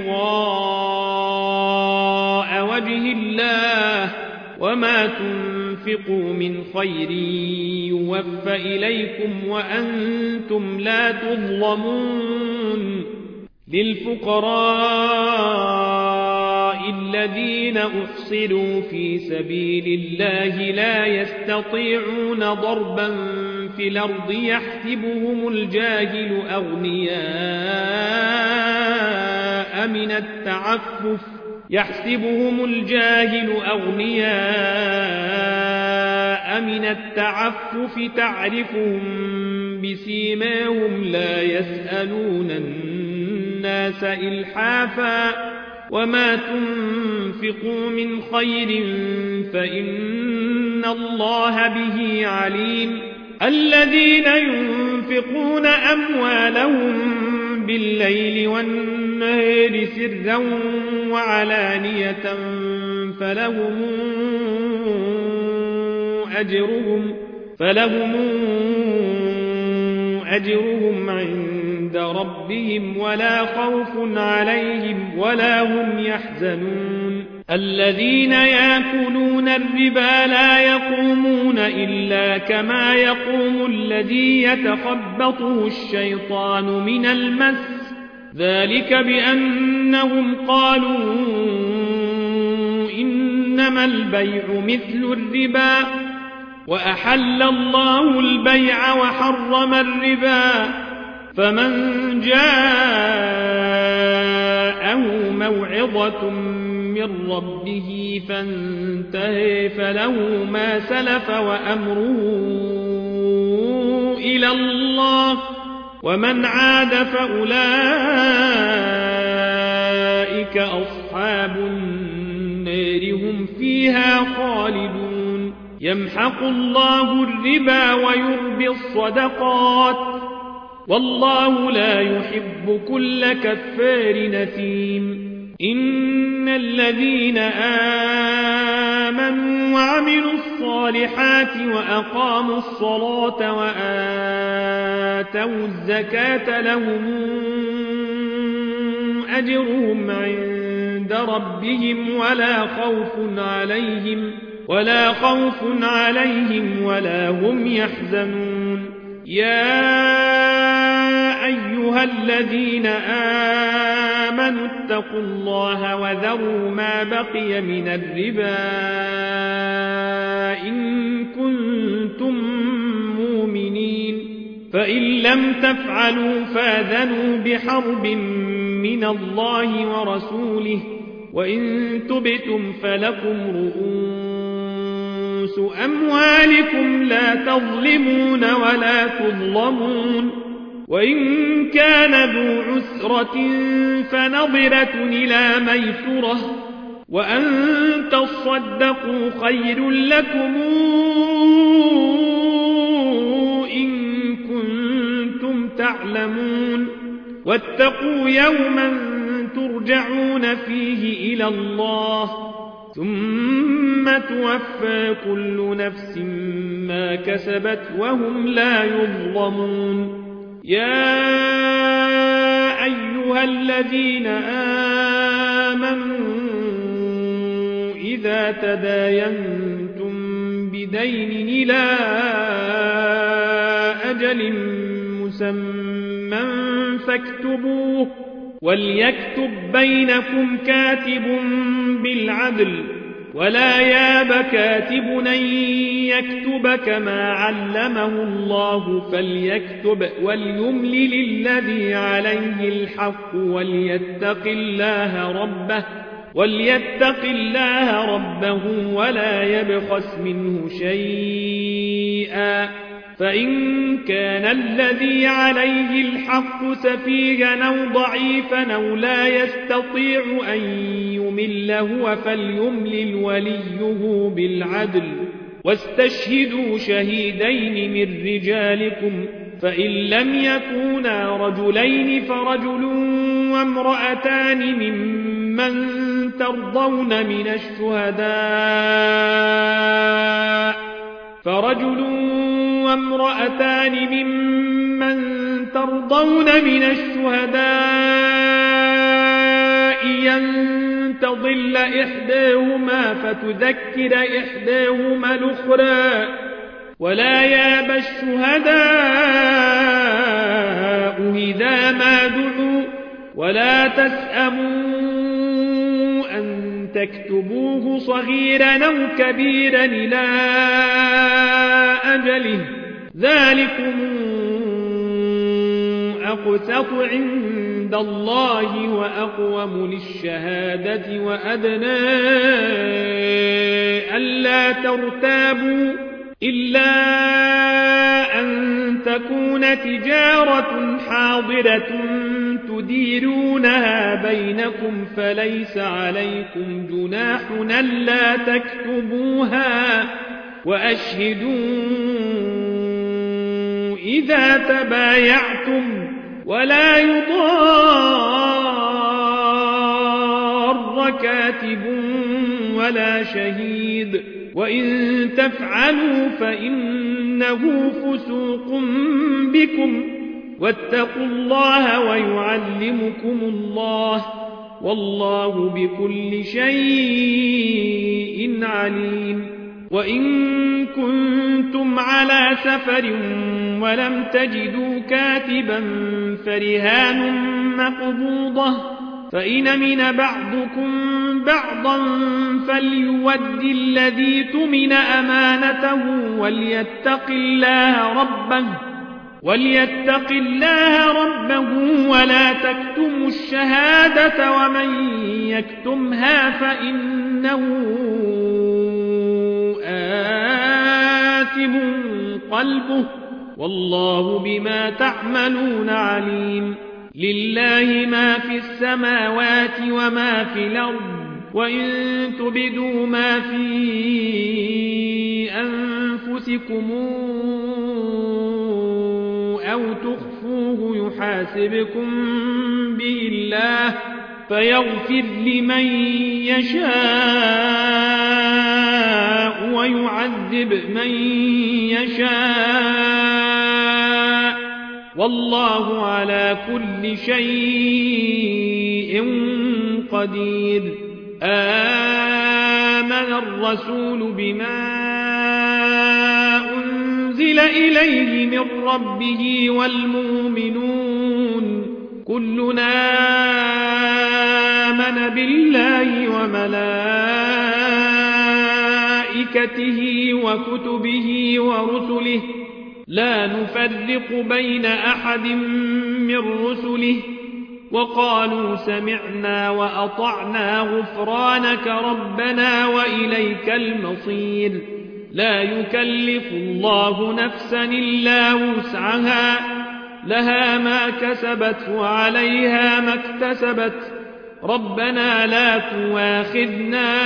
S1: ابتغاء وجه الله وما تنفقوا من خير يوفى إليكم وأنتم لا تظلمون للفقراء الذين أحصروا في سبيل الله لا يستطيعون ضربا في الأرض يحسبهم الجاهل أغنياء من التعفف تعرفهم بسيماهم لا يسألون الناس إلحافا وما تنفقوا من خير فإن الله به عليم الذين ينفقون أموالهم بالليل والنهار سرا وعلانية فلهم أجرهم عند ربهم ولا خوف عليهم ولا هم يحزنون الذين يأكلون الربا لا يقومون إلا كما يقوم الذي يتخبطه الشيطان من المس ذلك بأنهم قالوا إنما البيع مثل الربا وأحل الله البيع وحرم الربا فمن جاءه موعظة من ربه فانتهى فله ما سلف وأمره إلى الله ومن عاد فأولئك أصحاب النار هم فيها خالدون يمحق الله الربا ويربي الصدقات والله لا يحب كل كفار نثيم إن الذين آمنوا وعملوا الصالحات وأقاموا الصلاة وآتوا الزكاة لهم أجرهم عند ربهم ولا خوف عليهم ولا هم يحزنون يا أيها الذين آمنوا اتقوا الله وذروا ما بقي من الربا إن كنتم مؤمنين فإن لم تفعلوا فاذنوا بحرب من الله ورسوله وإن تبتم فلكم رؤوس أموالكم لا تظلمون ولا تظلمون وإن كان ذو عسرة فنظرة إلى ميسرة وأن تصدقوا خير لكم إن كنتم تعلمون واتقوا يوما ترجعون فيه إلى الله ثم توفى كل نفس ما كسبت وهم لا يظلمون يا أيها الذين آمنوا إذا تداينتم بدين إلى أجل مسمى فاكتبوه وليكتب بينكم كاتب بالعدل ولا ياب كاتب أن يكتب كما علمه الله فليكتب وليملل الذي عليه الحق وليتق الله ربه ولا يبخس منه شيئا فإن كان الذي عليه الحق سفيها أو ضعيفا أو لا يستطيع أن يمل هو فليملل وليه بالعدل واستشهدوا شهيدين من رجالكم فإن لم يكونا رجلين فرجل وامرأتان ممن ترضون من الشهداء أن تضل إحداهما فتذكر إحداهما الأخرى ولا ياب الشهداء إذا ما دعوا ولا تسأموا أن تكتبوه صغيرا أو كبيرا إلى أجله ذلكم أقسط عند الله وأقوم للشهادة وأدنى ألا ترتابوا إلا أن تكون تجارة حاضرة تديرونها بينكم فليس عليكم جناح ألا تكتبوها وأشهدوا إذا تبايعتم ولا يضار كاتب ولا شهيد وإن تفعلوا فإنه فسوق بكم واتقوا الله ويعلمكم الله والله بكل شيء عليم وإن كنتم على سفر ولم تجدوا كاتبا فرهان مقبوضة فإن من بعضكم بعضا فليود الذي تمن أمانته وليتق الله ربه ولا تكتموا الشهادة ومن يكتمها فإنه آثم قلبه والله بما تعملون عليم لله ما في السماوات وما في الأرض وإن تبدوا ما في أنفسكم أو تخفوه يحاسبكم به الله فيغفر لمن يشاء ويعذب من يشاء والله على كل شيء قدير آمن الرسول بما أنزل إليه من ربه والمؤمنون كلنا آمن بالله وملائكته وكتبه ورسله لا نفرق بين أحد من رسله وقالوا سمعنا وأطعنا غفرانك ربنا وإليك المصير لا يكلف الله نفسا إلا وسعها لها ما كسبت وعليها ما اكتسبت ربنا لا تواخذنا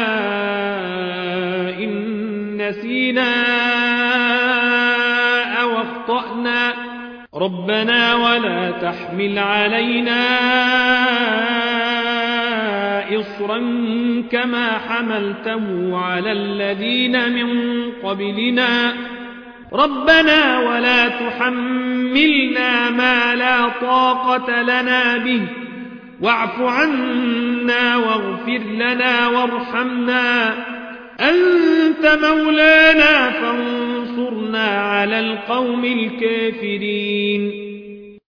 S1: إن نسينا أو أخطأنا ربنا ولا تحمل علينا إصرا كما حملته على الذين من قبلنا ربنا ولا تحملنا ما لا طاقة لنا به واعف عنا واغفر لنا وارحمنا أنت مولانا فانصرنا على القوم الكافرين